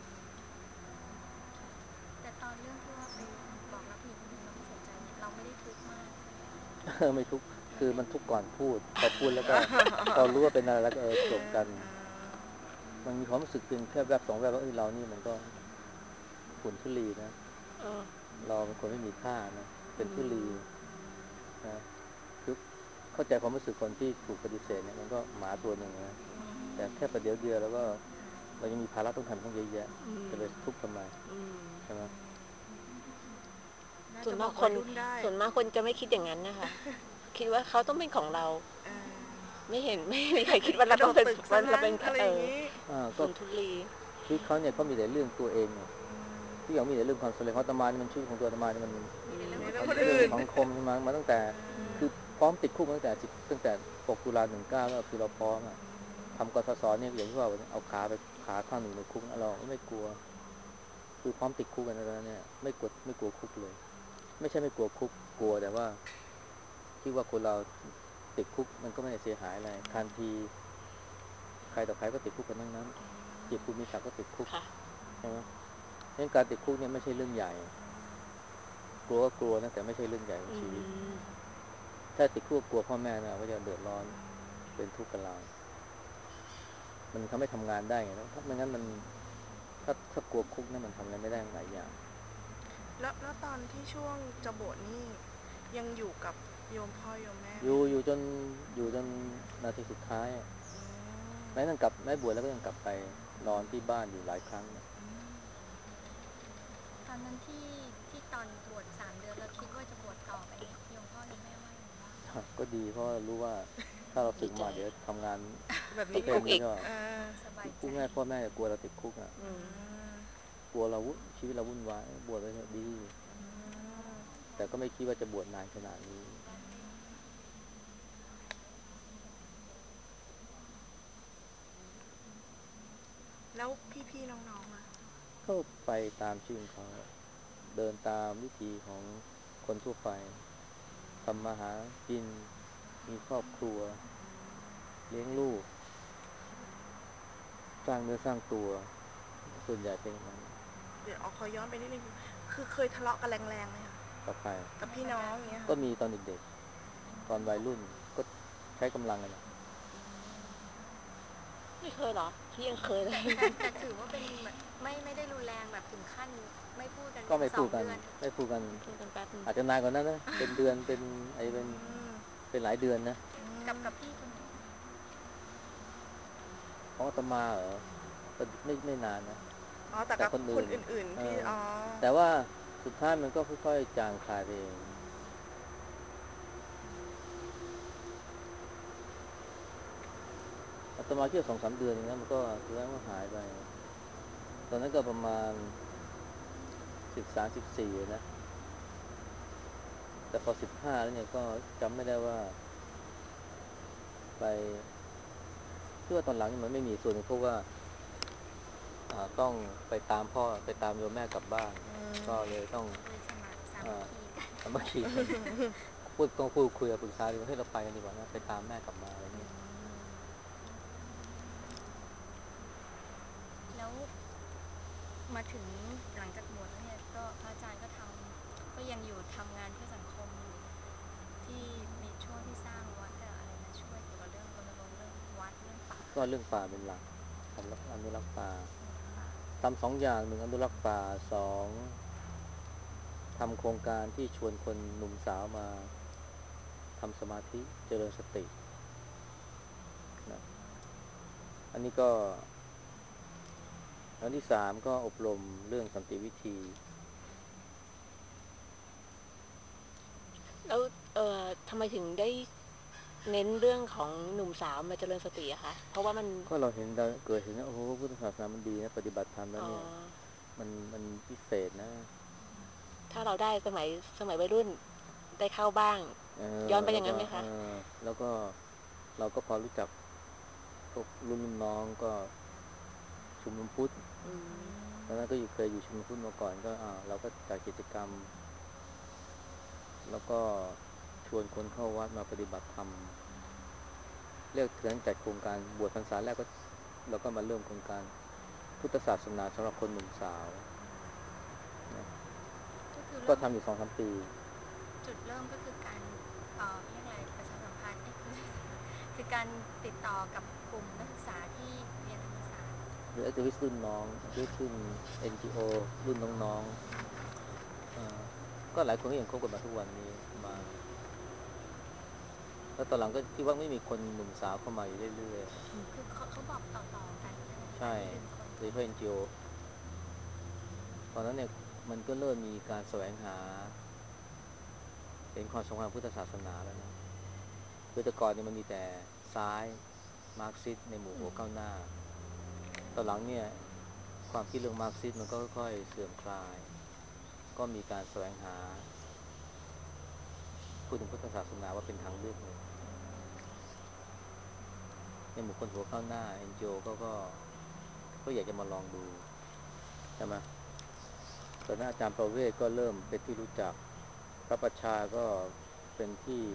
แต่ตอนเรื่องที่ว่าไปบอกรักผู้หญิงคนหนึ่งเราไม่สนใจเนี่ยเราไม่ได้ทุกข์มากไม่ทุกข์คือมันทุกข์ก่อนพูดพอพูดแล้วก็ พอรู้ว่าเป็นอะไรแล้วก็เออจบกัน มันมีความรู้สึกเพียงแค่แวบสองแวบว่าเอ้ยเรานี่มันก็ขุนทุลีนะเออเราเป็นคนไม่มีค่านะเป็นทุลีนะคือเข้าใจความรู้สึกคนที่ถูกปฏิเสธเนี่ยมันก็หมาตัวหนึ่งนะแต่แค่ประเดี๋ยวเดียวแล้วก็เรายังมีภาระต้องทำต้องเยอะแยะอืมจะไปทุกข์ทำไมอืมใช่ไหมน่าส่วนจะบมาอก กควัน ยรุ่นได้ส่วนมากคนจะไม่คิดอย่างนั้นนะคะ คิดว่าเขาต้องเป็นของเราเออไม่เห็น ไม่มีใครคิดว่าเราต้องเป็นกระโดดตึกว่าซะเราเป็นงั้นอะไรเออย่างองี้อ่าก็ขุนทุลีชีวิตเขาเนี่ยเขามีแต่เรื่องตัวเองไงทุกอย่างมีแต่เรื่องความสำเร็จของอาตมานี่มันชีวิตของตัวอาตมานี่มันมีแต่เรื่องมีคนเรื่องคนอื่อื่นนสังคมใช่ไหมมาตั้งแต่คือพร้อมติดคุกตั้งแต่สิบตั้งแต่หกตุลาหนึ่งเก้าก็คือเราพร้อมอะทำกสศเนี่ยอย่างที่ว่าเอาขาไปขาข้างหนึ่งในคุกเราไม่กลัวคือพร้อมติดคุกกันแล้วเนี่ยไม่กลัวไม่กลัวคุกเลยไม่ใช่ไม่กลัวคุกกลัวแต่ว่าคิดว่าคนเราติดคุกมันก็ไม่ได้เสียหายอะไรทันทีใครต่อใครก็ติดคุกกันทั้งนั้นจิตภูมิศักดิ์ก็ติดคุกใช่ไหมเรื่องการติดคุกเนี่ยไม่ใช่เรื่องใหญ่กลัวก็กลัวนะแต่ไม่ใช่เรื่องใหญ่ของชีวิตถ้าติดคุกกลัวพ่อแม่นะก็จะเดือดร้อนเป็นทุกข์กับเรามันทำให้ทำงานได้ไงแล้วถ้าไม่งั้นมันถ้าถ้ากลัวคุกเนี่ยมันทำอะไรไม่ได้หลายอย่างแล้วแล้วตอนที่ช่วงจะบวชนี่ยังอยู่กับโยมพ่อโยมแม่ไหมอยู่อยู่จนอยู่จนนาทีสุดท้ายอืมแม้ต้องกลับแม้บวชแล้วก็ยังกลับไปนอนที่บ้านอยู่หลายครั้งนะอืมตอนนั้นที่ที่ตอนบวชสามเดือนแล้วคิดว่าจะบวชต่อไปเนี่ยโยมพ่อโยมแม่ว่ายังไงบ้างก็ดีเพราะรู้ว่าถ้าเราศึดีใจกมาเดี๋ยวทำงานแบบประนี้อยู่เภทนี้ก็อ่าสบายใจพูดง่ายพ่อแม่กลัวเราติดคุกอ่ะอืมอ่ากลัวเราชีวิตเราวุ่นวายบวชไปเถอะดีอืมแต่ก็ไม่คิดว่าจะบวชนานขนาดนี้แล้วพี่ๆน้องๆล่ะก็ไปตามชื่อของเขาเดินตามวิถีของคนทั่วไปทำมาหากินมีครอบครัวเลี้ยงลูกสร้างเนื้อสร้างตัวส่วนใหญ่เป็นอย่างนั้นเดี๋ยวออขอย้อนไปนิดนึงคือคือเคยทะเลาะกันแรงๆไหมคะกับใครกับพี่น้องอย่างเงี้ยก็ค่ะมีตอนเด็กๆตอนวัยรุ่นก็ใช้กำลังกันนะไม่เคยเหรอพี่ยังเคยเลแต่ยแต่แต่ถือว่าเป็นแบบไม่ไม่ได้รุนแรงแบบถึงขั้นไม่พูดกันก็เป็นไม่พูดกันสองเดือนไม่พูดกันพูดกันแป๊บนึงอาจจะนานกว่านั้นนะเป็นเดือนเป็นไอ้เป็นอืมเป็นหลายเดือนนะอืกับมกับพี่คนนี้ของอาตมาเหรอก็ไม่ไม่นานนะอ๋อแต่แต่กับคนคนอื่นอื่นเอๆที่ออ๋อแต่ว่าสุดท้ายมันก็ค่อยๆจางคลายไปเองอาตมาเที่ยวสองสามเดือนเองนะมันก็สุดท้ายก็หายไปตอนนั้นก็ประมาณสิบสามสิบสี่นะแต่พอสิบห้าแล้วเนี่ยก็จำไม่ได้ว่าไปที่ว่าตอนหลังนี่มันไม่มีส่วนหนึ่งเพราะว่าอ่าต้องไปตามพ่อไปตามโยมแม่กลับบ้านอืก็เลยต้องก็เลยสมัครสามัคอ่าคีกันสามัคคีกันพูดต้องพูดคุยกับปรึกษาดูว่าให้เราไปกันดีกว่านะไปตามแม่กลับมาอะไรอืเงี้ยมแล้วมาถึงหลังจากบวชแล้วเนี่ยก็พระอาจารย์ก็ทำก็ยังอยู่ทำงานเพื่อสังคมอยู่ที่มีช่วงที่สร้างวัดอะอะไรนะช่วยเกี่ยวกับเรื่องรณรงค์เรื่องวัดเรื่องป่าก็เรื่องป่าเป็นหลักทำรักอนุรักษ์ป่าป่าทำสองอย่างหนึ่งอนุรักษ์ป่าสองทำโครงการที่ชวนคนหนุ่มสาวมาทำสมาธิเจริญสตินะอันนี้ก็อันที่สามก็อบรมเรื่องสันติวิธีแล้วเอ่อทำไมถึงได้เน้นเรื่องของหนุ่มสาวมาเจริญสติอะคะเพราะว่ามันก็เราเห็นเราเกิดเห็นว่าโอ้โหพุทธศาสนามันดีนะปฏิบัติธรรมแล้วอ๋อเนี่ยมันมันพิเศษนะถ้าเราได้สมัยสมัยวัยรุ่นได้เข้าบ้างเอย้อนไปออแล้วก็เอย่างนั้นไหมคะอแล้วก็เราก็พอรู้จักพวกรุ่นรุ่นน้องก็ชุมนุมพุทธอือืมตอนนั้นก็อยู่เคยอยู่ชุมนุมพุทธมาก่อนก็อ่าเราก็จัดกิจกรรมแล้วก็ชวนคนเข้าวัดมาปฏิบัติธรรมเรียกถึงจัดโครงการบวชพรรษาแรกก็เราก็มาเริ่มโครงการพุทธศาสนาสำหรับคนหนุ่มสาวนะก็คือก็เริ่มทำอยู่สองสามปีจุดเริ่มก็คือการเอ่อเรียกอะไรประชาสัมพันธ์เอ๊ะไม่ใช่คือการติดต่อกับกลุ่มนักศึกษาที่เรียนธรรมศาสตร์หรือแอคทิวิสต์รุ่นน้องแอคทิวิสต์รุ่น เอ็น จี โอ รุ่นน้องๆอ่าก็หลายคนก็ยังคบกันมาทุกวันนี้มาแล้วตอนหลังก็ที่ว่าไม่มีคนหนุ่มสาวเข้ามาอยู่เรื่อยคือเขาเขาบอกต่อๆกันใช่ไหมๆใช่การที่ดึงคนโดยเฉเข้ามาพาะ เอ็น จี โอ ตอนนั้นเนี่ยมันก็เริ่มมีการแสวงหาเห็นความสำคัญพุทธศาสนาแล้วนะคือแต่ก่อนเนี่ยมันมีแต่ซ้ายมาร์กซิสในหมู่อืมหัวก้าวหน้าตอนหลังเนี่ยความคิดเรื่องมาร์กซิสมันก็ค่อยๆเสื่อมคลายก็มีการแสวงหาพูดถึงพุทธศาสนาว่าเป็นทางเลือกหนึ่งในหมู่คนหัวข้างหน้า เอ็น จี โอ ก็ก็ก็อยากจะมาลองดูใช่ไหมตอนนั้นอาจารย์ประเวศก็เริ่มเป็นที่รู้จักพระประชาก็เป็นที่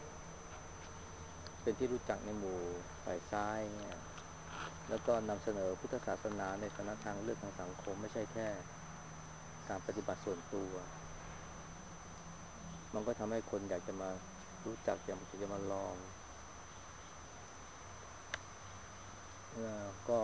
เป็นที่รู้จักในหมู่ฝ่ายซ้ายเนี่ยแล้วก็นำเสนอพุทธศาสนาในฐานะทางเลือกทางสังคมไม่ใช่แค่การปฏิบัติส่วนตัวมันก็ทำให้คนอยากจะมารู้จักอยากจะมาลองแล้วก็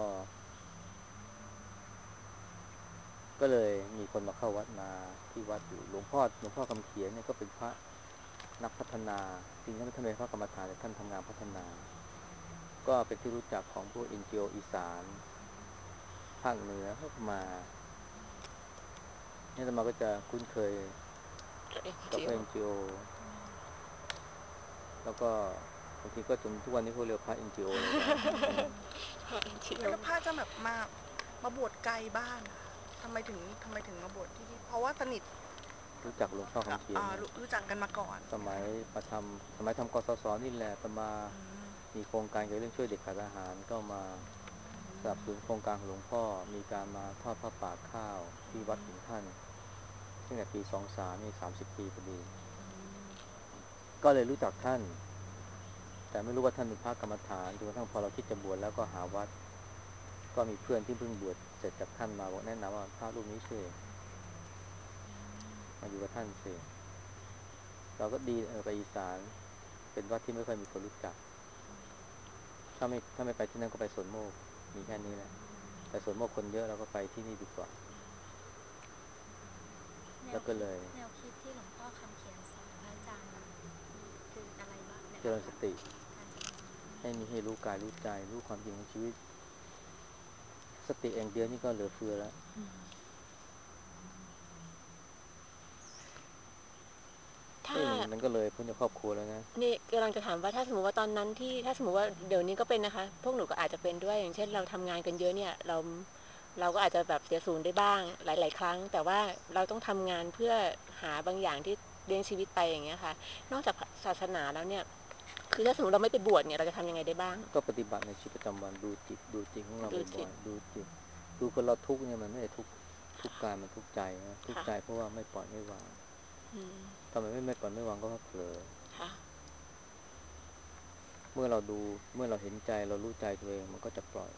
ก็เลยมีคนมาเข้าวัดมาที่วัดอยู่หลวงพ่อหลวงพ่อคำเขียนเนี่ยก็เป็นพระนักพัฒนาจริงๆท่านไม่เป็นพระกรรมฐานแต่ท่านทำงานพัฒนาก็เป็นที่รู้จักของพวก เอ็น จี โอ อีสานภาคเหนือเขาก็มาเนี่ยอาตมาก็จะคุ้นเคยกับเอ็น จี โอเอ็น จี โอ แล้วก็บางทีก็จนทุกวันนี้เขาเรียกพระ เอ็น จี โอ เลยกันแล้วพระจะแบบมามาบวชไกลบ้านค่ะทำไมถึงทำไมถึงมาบวชที่นี่เพราะว่าสนิทรู้จักหลวงพ่อคำเขียนอ่าเนี่ยรู้รู้จักกันมาก่อนสมัยประทำสมัยทำกสศนี่แหละอาตมาอืมมีโครงการเกี่ยวกับเรื่องช่วยเด็กขาดอาหารก็มาสนับสนุนโครงการของหลวงพ่อมีการมาทอดผ้าป่าข้าวที่วัดของท่านตั้งแต่ปีสองสามนี่สามสิบปีพอดีก็เลยรู้จักท่านแต่ไม่รู้ว่าท่านเป็นพระกรรมฐานจนกระทั่งพอเราคิดจะบวชแล้วก็หาวัดก็มีเพื่อนที่เพิ่งบวชเสร็จจากท่านมาบอกแนะนำว่าพระรูปนี้สิมาอยู่กับท่านสิเราก็ดีเออไปอีสานเป็นวัดที่ไม่ค่อยมีคนรู้จักถ้าไม่ถ้าไม่ไปที่นั่นก็ไปสวนโมกมีแค่นี้แหละแต่สวนโมกคนเยอะเราก็ไปที่นี่ดีกว่าแล้วก็เลยแนวคิดที่หลวงพ่อคำเขียนสอนพระอาจารย์คืออะไรบ้างเนี่ยเจริญสติการเจริญสติให้มีให้รู้กายรู้ใจรู้ความจริงของชีวิตสติเองเดียวนี่ก็เหลือเฟือแล้วถ้าเอ้ยมันมันก็เลยพ้นจากครอบครัวแล้วนะนี่กำลังจะถามว่าถ้าสมมติว่าตอนนั้นที่ถ้าสมมติว่าเดี๋ยวนี้ก็เป็นนะคะพวกหนูก็อาจจะเป็นด้วยอย่างเช่นเราทำงานกันเยอะเนี่ยเราเราก็อาจจะแบบเสียศูนย์ได้บ้างหลาย ๆ ครั้งแต่ว่าเราต้องทำงานเพื่อหาบางอย่างที่เลี้ยงชีวิตไปอย่างเงี้ยค่ะนอกจากศาสนาแล้วเนี่ยคือถ้าสมมติเราไม่ไปบวชเนี่ยเราจะทำยังไงได้บ้างก็ปฏิบัติในชีวิตประจำวันดูจิตดูจิตของเราดูจิตบ่อยๆดูจิตดูคนเราทุกข์เนี่ยมันไม่ได้ทุกข์ทุกข์กายมันทุกข์ใจนะทุกข์ใจเพราะว่าไม่ปล่อยไม่วางทำไมไม่ไม่ปล่อยไม่วางก็เพราะเผลอเมื่อเราดูเมื่อเราเห็นใจเรารู้ใจตัวเองมันก็จะปล่อย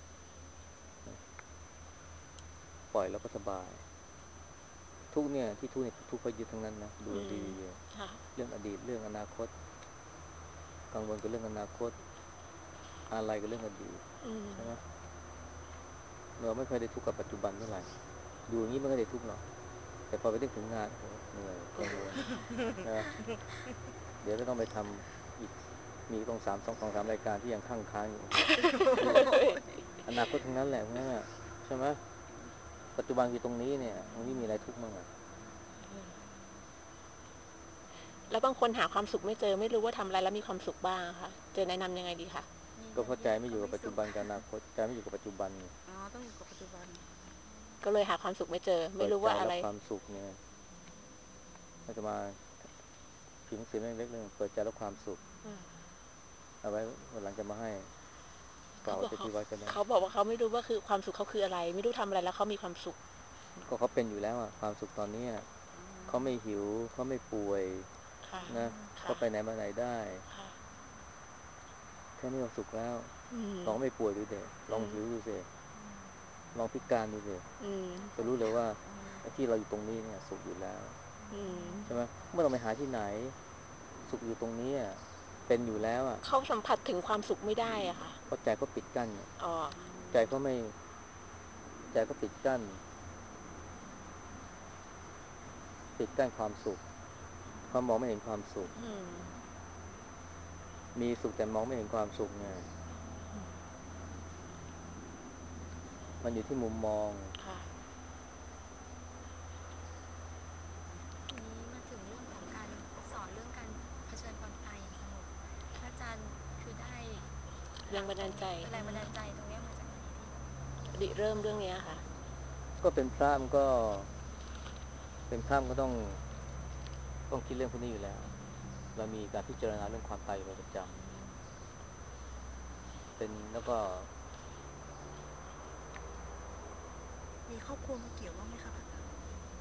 ปล่อยแล้วก็สบายทุกเนี่ยที่ทุกเนี่ยทุกข์เพราะยึดทั้งนั้นนะดูดีๆเรื่องอดีตเรื่องอนาคตกังวลกับเรื่องอนาคตอะไรกับเรื่องอดีตใช่ไหมเราไม่เคยได้ทุกข์กับปัจจุบันเท่าไหร่ดูอย่างนี้มันก็ได้ทุกข์หรอกแต่พอไปนึกถึงงานโอ้เหนื่อยกังวลนะเดี๋ยวก็ต้องไปทำอีกมีต้องสามสองสองสามรายการที่ยังค้างค้างอยู่อนาคตทั้งนั้นแหละพวกนั้นอ่ะใช่ไหมปัจจุบันคือตรงนี้เนี่ยตรงนี้มีอะไรทุกข์บ้างอ่ะแล้วบางคนหาความสุขไม่เจอไม่รู้ว่าทำอะไรแล้วมีความสุขบ้างค่ะจะแนะนำยังไงดีคะก็เพราะใจไม่อยู่กับปัจจุบันกับอนาคตใจไม่อยู่กับปัจจุบันอ๋อต้องอยู่กับปัจจุบันก็เลยหาความสุขไม่เจอไม่รู้ว่าอะไรความสุขเนี่ยเราจะมาพิมพ์หนังสือเล็กๆเรื่องเปิดใจแล้วความสุขเอาไว้วันหลังจะมาให้กล่าวที่วัดกันนะเขาบอกว่าเขาไม่รู้ว่าคือความสุขเขาคืออะไรไม่รู้ทำอะไรแล้วเขามีความสุขก็เขาเป็นอยู่แล้วอ่ะความสุขตอนนี้เขาไม่หิวเขาไม่ป่วยนะเขาไปไหนมาไหนได้แค่นี้ก็สุขแล้วลองไม่ป่วยดูเด็ลองหิวดูสิลองพิการดูสิจะรู้เลยว่าไอ้ที่เราอยู่ตรงนี้เนี่ยสุขอยู่แล้วใช่ไหมเมื่อเราไปหาที่ไหนสุขอยู่ตรงนี้เป็นอยู่แล้วอ่ะเขาสัมผัสถึงความสุขไม่ได้อ่ะค่ะเพราะใจเขาปิดกั้นอ๋อใจเขาไม่ใจเขาปิดกั้นปิดกั้นความสุขเขามองไม่เห็นความสุขมีสุขแต่มองไม่เห็นความสุขไงมันอยู่ที่มุมมองทีนี้มาถึงเรื่องของการสอนเรื่องการเผชิญความตายอย่างสงบพระอาจารย์คือได้แรงบันดาลใจแรงบันดาลใจตรงนี้มาจากไหนที่แบบดิเริ่มเรื่องนี้ค่ะก็เป็นพระมันก็เป็นพระมันก็ต้องต้องคิดเรื่องพวกนี้อยู่แล้วเรามีการพิจารณาเรื่องความตายอยู่เป็นประจำเป็นแล้วก็มีครอบครัวมาเกี่ยวบ้างไหมคะพระอาจารย์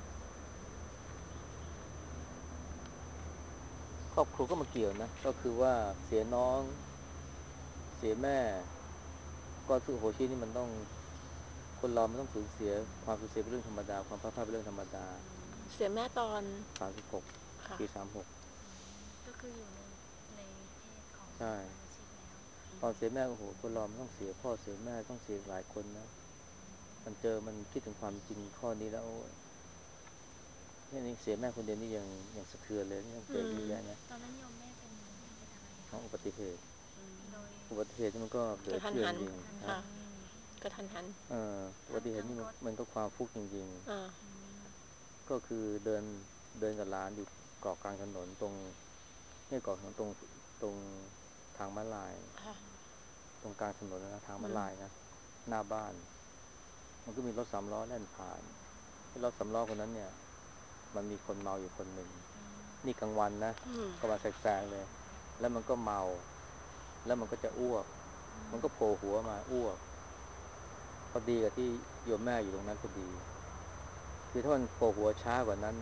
ครอบครัวก็มาเกี่ยวนะก็คือว่าเสียน้องเสียแม่ก็คือโหชีวิตนี่มันต้องคนเรามันต้องสูญเสียความสูญเสียเป็นเรื่องธรรมดาความพลาดพลาดเป็นเรื่องธรรมดาเสียแม่ตอนสามสิบหกค่ะปีสามหกก็คืออยู่ในในเพศของใช่บรรพชิตแล้วตอนเสียแม่โอ้โหคนเรามันต้องเสียพ่อเสียแม่ต้องเสียหลายคนนะมันเจอมันคิดถึงความจริงข้อนี้แล้วโอ้ยแค่นี้เสียแม่คนเดียวนี่ยังยังสะเทือนเลยยังเจอเยอะแยะนะตอนนั้นโยมแม่เป็นเป็นอะไรเพราะคะอุบัติเหตุโดยอุบัติเหตุนี่มันก็เหลืกอเชื่อจระทันหันริงๆฮะค่ะกระทันหันเอออุบัติเหตุนี่มันมันก็ความฟุกจริงอ่าๆก็คือเดินเดินกับหลานอยู่เกาะกลางถนนตรงเนี่ยเกาะถนนตรงตรงทางม้าลายค่ะตรงกลางถนนนะทางอืม้ามลายนะหน้าบ้านมันก็มีรถสามล้อแล่นผ่านที่รถสามล้อคนนั้นเนี่ยมันมีคนเมาอยู่คนหนึ่งนี่กลางวันนะอืมก็มาแสกๆเลยแล้วมันก็เมาแล้วมันก็จะอ้วกมันก็โผล่หัวมาอ้วกพอดีกับที่โยมแม่อยู่ตรงนั้นพอดีคือถ้ามันโผล่หัวช้ากว่านั้น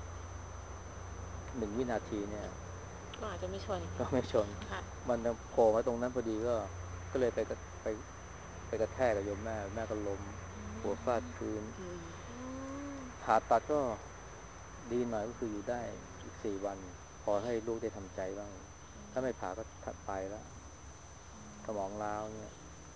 หนึ่งวินาทีเนี่ยก็อาจจะไม่ชนก็ไม่ชนค่ะมันโผล่มาตรงนั้นพอดีก็ก็เลยไปไปไปกระแทกกับโยมแม่แม่ก็ล้มหัวฟาดพื้นอืมผ่าตัดก็ดีหน่อยก็คืออยู่ได้อีกสี่วันพอให้ลูกได้ทำใจบ้างถ้าไม่ผ่าก็ถัดไปแล้วสมองร้าวเนี่ย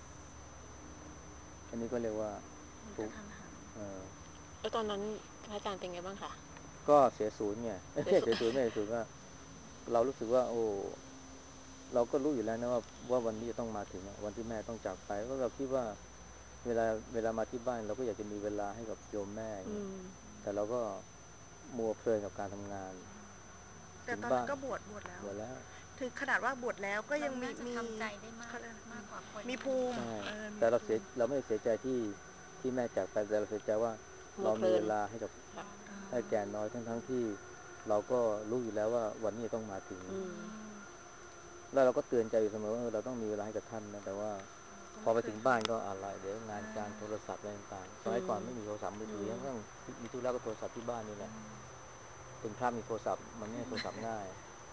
อันนี้ก็เรียกว่ามันฟุกกระทันหันเออแล้วตอนนั้นพระอาจารย์เป็นไงบ้างคะก็เสียศูนย์ไงไม่เสียสุใช่เสียศูนย์ไม่เสียศูนย์ว่าเรารู้สึกว่าโอ้เราก็รู้อยู่แล้วนะว่าว่าวันนี้จะต้องมาถึงวันที่แม่ต้องจากไปก็เราคิดว่าเวลาเวลามาที่บ้านเราก็อยากจะมีเวลาให้กับโยมแม่อืเงี้ยมแต่เราก็มัวเพลินกับการทำงานแต่ถึงบ้านตอนนั้นก็บวชบวชแล้วหมดแล้วถึงขนาดว่าบวชแล้วก็เรายังมีน่าจะมีทำใจได้มากเขาเรียกมากกว่าคนมีภูที่มิใช่เออมีแต่เราภูเสียมิเราไม่ได้เสียใจที่ที่แม่จากไปแต่เราเสียใจว่าเรามีมัวเพลินเวลาให้กับค่ะอ่ให้แก่น้อยทั้งทั้งที่เราก็รู้อยู่แล้วว่าวันนี้จะต้องมาถึงอืมแล้วเราก็เตือนใจอยู่เสมอว่าเราต้องมีเวลาให้กับท่านนะแต่ว่าก็พอไปไม่เคยทถึงบ้านก็อะไรเดี๋ยวงานการโทำรศัพท์อะไรต่างๆสอืมัยก่อนมไม่มีโทรศัพท์มืออืถือมยังต้องมีธุระก็โทรศัพท์ที่บ้านนี่แหละเป็นพระมีโทรศัพท์มันไม่ใช่โทรศัพท์ง่าย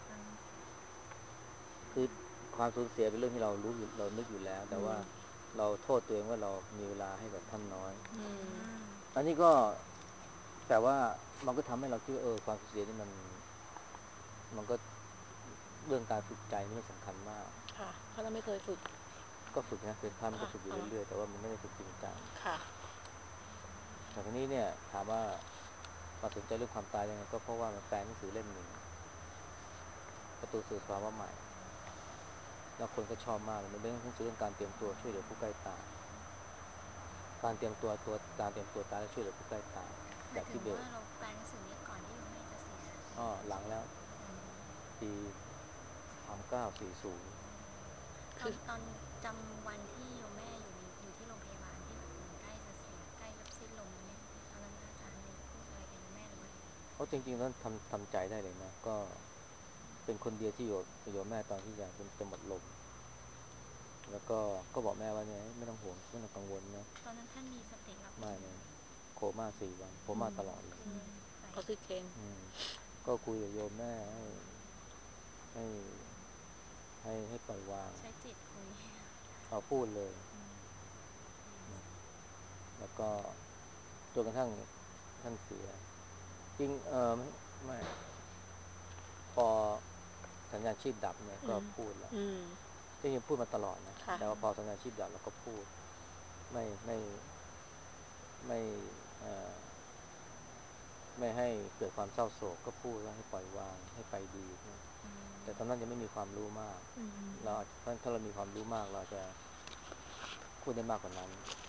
คือความสูญเสียเป็นเรื่องที่เรารู้อยู่เรานึกอยู่แล้วแต่ว่าเราโทษตัวเองว่าเรามีเวลาให้กับท่านน้อยอืมอันนี้ก็แต่ว่ามันก็ทำให้เราคิดว่าเออความสูญเสียนี่มันมันก็เรื่องการฝึกใจนี่มันสำคัญมากค่ะเพราะเราไม่เคยฝึกก็ฝึกนะเป็นพระมันก็ค่ะฝึกอยู่อ๋อเรื่อยๆแต่ว่ามันไม่ได้ฝึกจริงจังค่ะแต่ทีนี้เนี่ยถามว่ามาสนใจเรื่องความตายยังไงก็เพราะว่ามันแปลหนังสือเล่มหนึ่งประตูสู่สภาวะใหม่แล้วคนก็ชอบมากเลยมันเป็นหนังสือเรื่องการเตรียมตัวช่วยเหลือผู้ใกล้ตายการเตรียมตัวตัวการเตรียมตัวตายและช่วยเหลือผู้ใกล้ตายหมายถึจากทิเบตงว่าเราแปลหนังสือนี้ก่อนที่โยมแม่จะเสียใช่ไหมอ้อคะหลังแล้วปีสามเก้าสี่ศูนย์ตอนตอนจำวันที่โยมแม่อยู่ในอยู่ที่โรงพยาบาลที่แบบเหมือนใกล้จะเสียใกล้จะสิ้นลมได้ไหมคะตอนนั้นพระอาจารย์ได้พูดอะไรกับโยมแม่หรือว่าเพราะจริงๆแล้วทำทำใจได้เลยนะก็เป็นคนเดียวที่อยู่อยู่กับแม่ตอนที่อยากจะหมดลมแล้วก็ก็บอกแม่ว่าเนี่ยไม่ต้องห่วงไม่ต้องกังวลนะตอนนั้นท่านมีสติรับรู้ไหมไม่ไม่โคม่าสี่วันโคอืมม่าตลอดเลยคือใส่ออกซิเจนอืมก็คุยกับโยมแม่ให้ให้ให้ให้ปล่อยวางใช้จิตคุยเอาพูดเลยนะแล้วก็จนกระทั่งท่านเสียจริงเออไม่ไม่พอสัญญาณชีพดับเนี่ยก็อืมพูดแล้วอืมจริงๆพูดมาตลอดนะค่ะแต่ว่าพอสัญญาณชีพดับเราก็พูดไม่ไม่ไม่เอ่อ ไม่ให้เกิดความเศร้าโศกก็พูดว่าให้ปล่อยวางให้ไปดีแต่ตอนนั้นยังไม่มีความรู้มากอืมเราอาจถ้าถ้าเรามีความรู้มากเราจะพูดได้มากกว่านั้น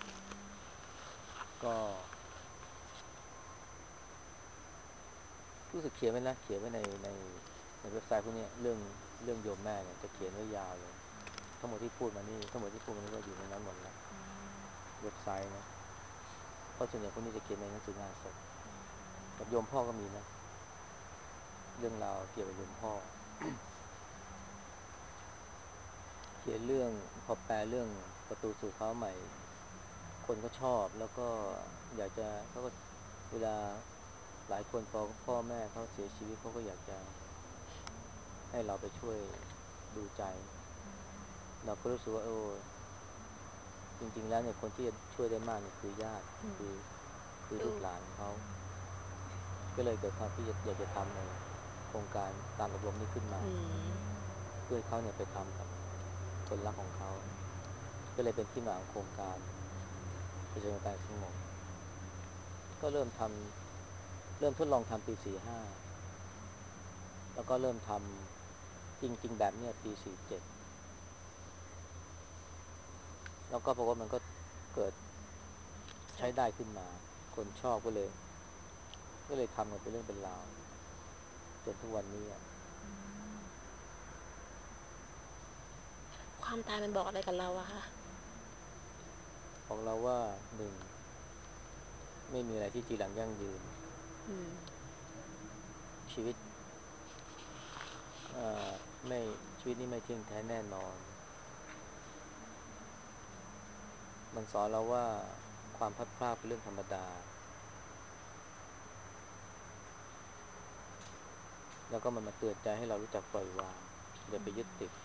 ก็รู้สึกเขียนไว้นะเขียนไว้ในในในเว็บไซต์พวกนี้เรื่องเรื่องโยมแม่เนี่ยจะเขียนไว้ยาวเลยทั้งหมดที่พูดมานี่ทั้งหมดที่พูดมานี่ก็อยู่ในนั้นหมดแล้วเว็บไซต์นะเพราะส่วนใหญ่พวกนี้จะเขียนในหนังสืองานศพกับโยมพ่อก็มีนะเรื่องราวเกี่ยวกับโยมพ่อเขียนเรื่องพอแปลเรื่องประตูสู่ฟ้าใหม่คนก็ชอบแล้วก็อยากจะเขาก็เวลาหลายคนพอพ่อแม่เขาเสียชีวิตเขาก็อยากจะให้เราไปช่วยดูใจเราก็รู้สึกว่าโอ้จริงๆแล้วเนี่ยคนที่จะช่วยได้มากเนี่ยคือญาติคือคือลูกหลานของเขาก็เลยเกิดความที่อยากจะทำในโครงการการอบรมนี้ขึ้นมาเพื่อให้เขาเนี่ยไปทำกับคนรักของเขาก็เลยเป็นที่มาของโครงการประชาชนการสงบก็เริ่มทำเริ่มทดลองทำปีสี่ห้าแล้วก็เริ่มทำจริงๆแบบเนี้ยปีสี่เจ็ดแล้วก็เพราะว่ามันก็เกิดใช้ได้ขึ้นมาคนชอบก็เลยก็เลยทำกันเป็นเรื่องเป็นราวจนทุกวันนี้อ่ะความตายมันบอกอะไรกับเราอะคะบอกเราว่าหนึ่งไม่มีอะไรที่จีรังยั่งยืนชีวิตไม่ชีวิตนี้ไม่เที่ยงแท้แน่นอนมันสอนเราว่าความพลัดพรากเป็นเรื่องธรรมดาแล้วก็มันมาเตือนใจให้เรารู้จักปล่อยวางอย่าไปยึดติด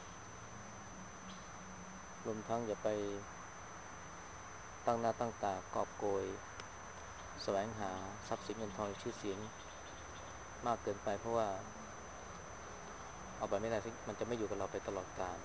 รวมทั้งอย่าไปตั้งหน้าตั้งตากอบโกยแสวงหาทรัพย์สินเงินทองชื่อเสียงมากเกินไปเพราะว่าเอาไปไม่ได้สิมันจะไม่อยู่กับเราไปตลอดกาล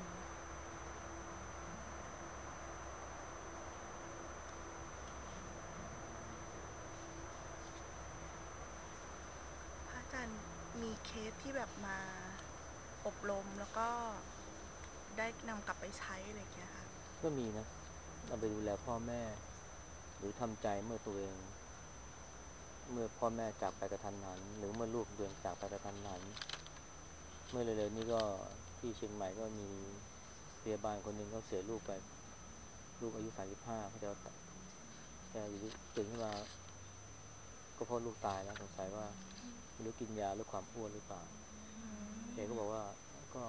พระอาจารย์มีเคสที่แบบมาอบรมแล้วก็ได้นำกลับไปใช้อะไรอย่างเงี้ยค่ะก็มีนะเอาไปดูแลพ่อแม่หรือทำใจเมื่อตัวเองเมื่อพ่อแม่จากไปกระทันหันหรือเมื่อลูกตัวเองจากไปกระทันหันเมื่อเร็วๆนี้ก็ที่เชียงใหม่ก็มีพยาบาลคนหนึ่งเขาเสียลูกไปลูกอายุสามสิบห้าเขาจะแกอยู่ตื่นขึ้นมาก็เพราะลูกตายแล้วสงสัยว่าไม่รู้กินยาลดความอ้วนหรือเปล่าแกก็บอกว่าก็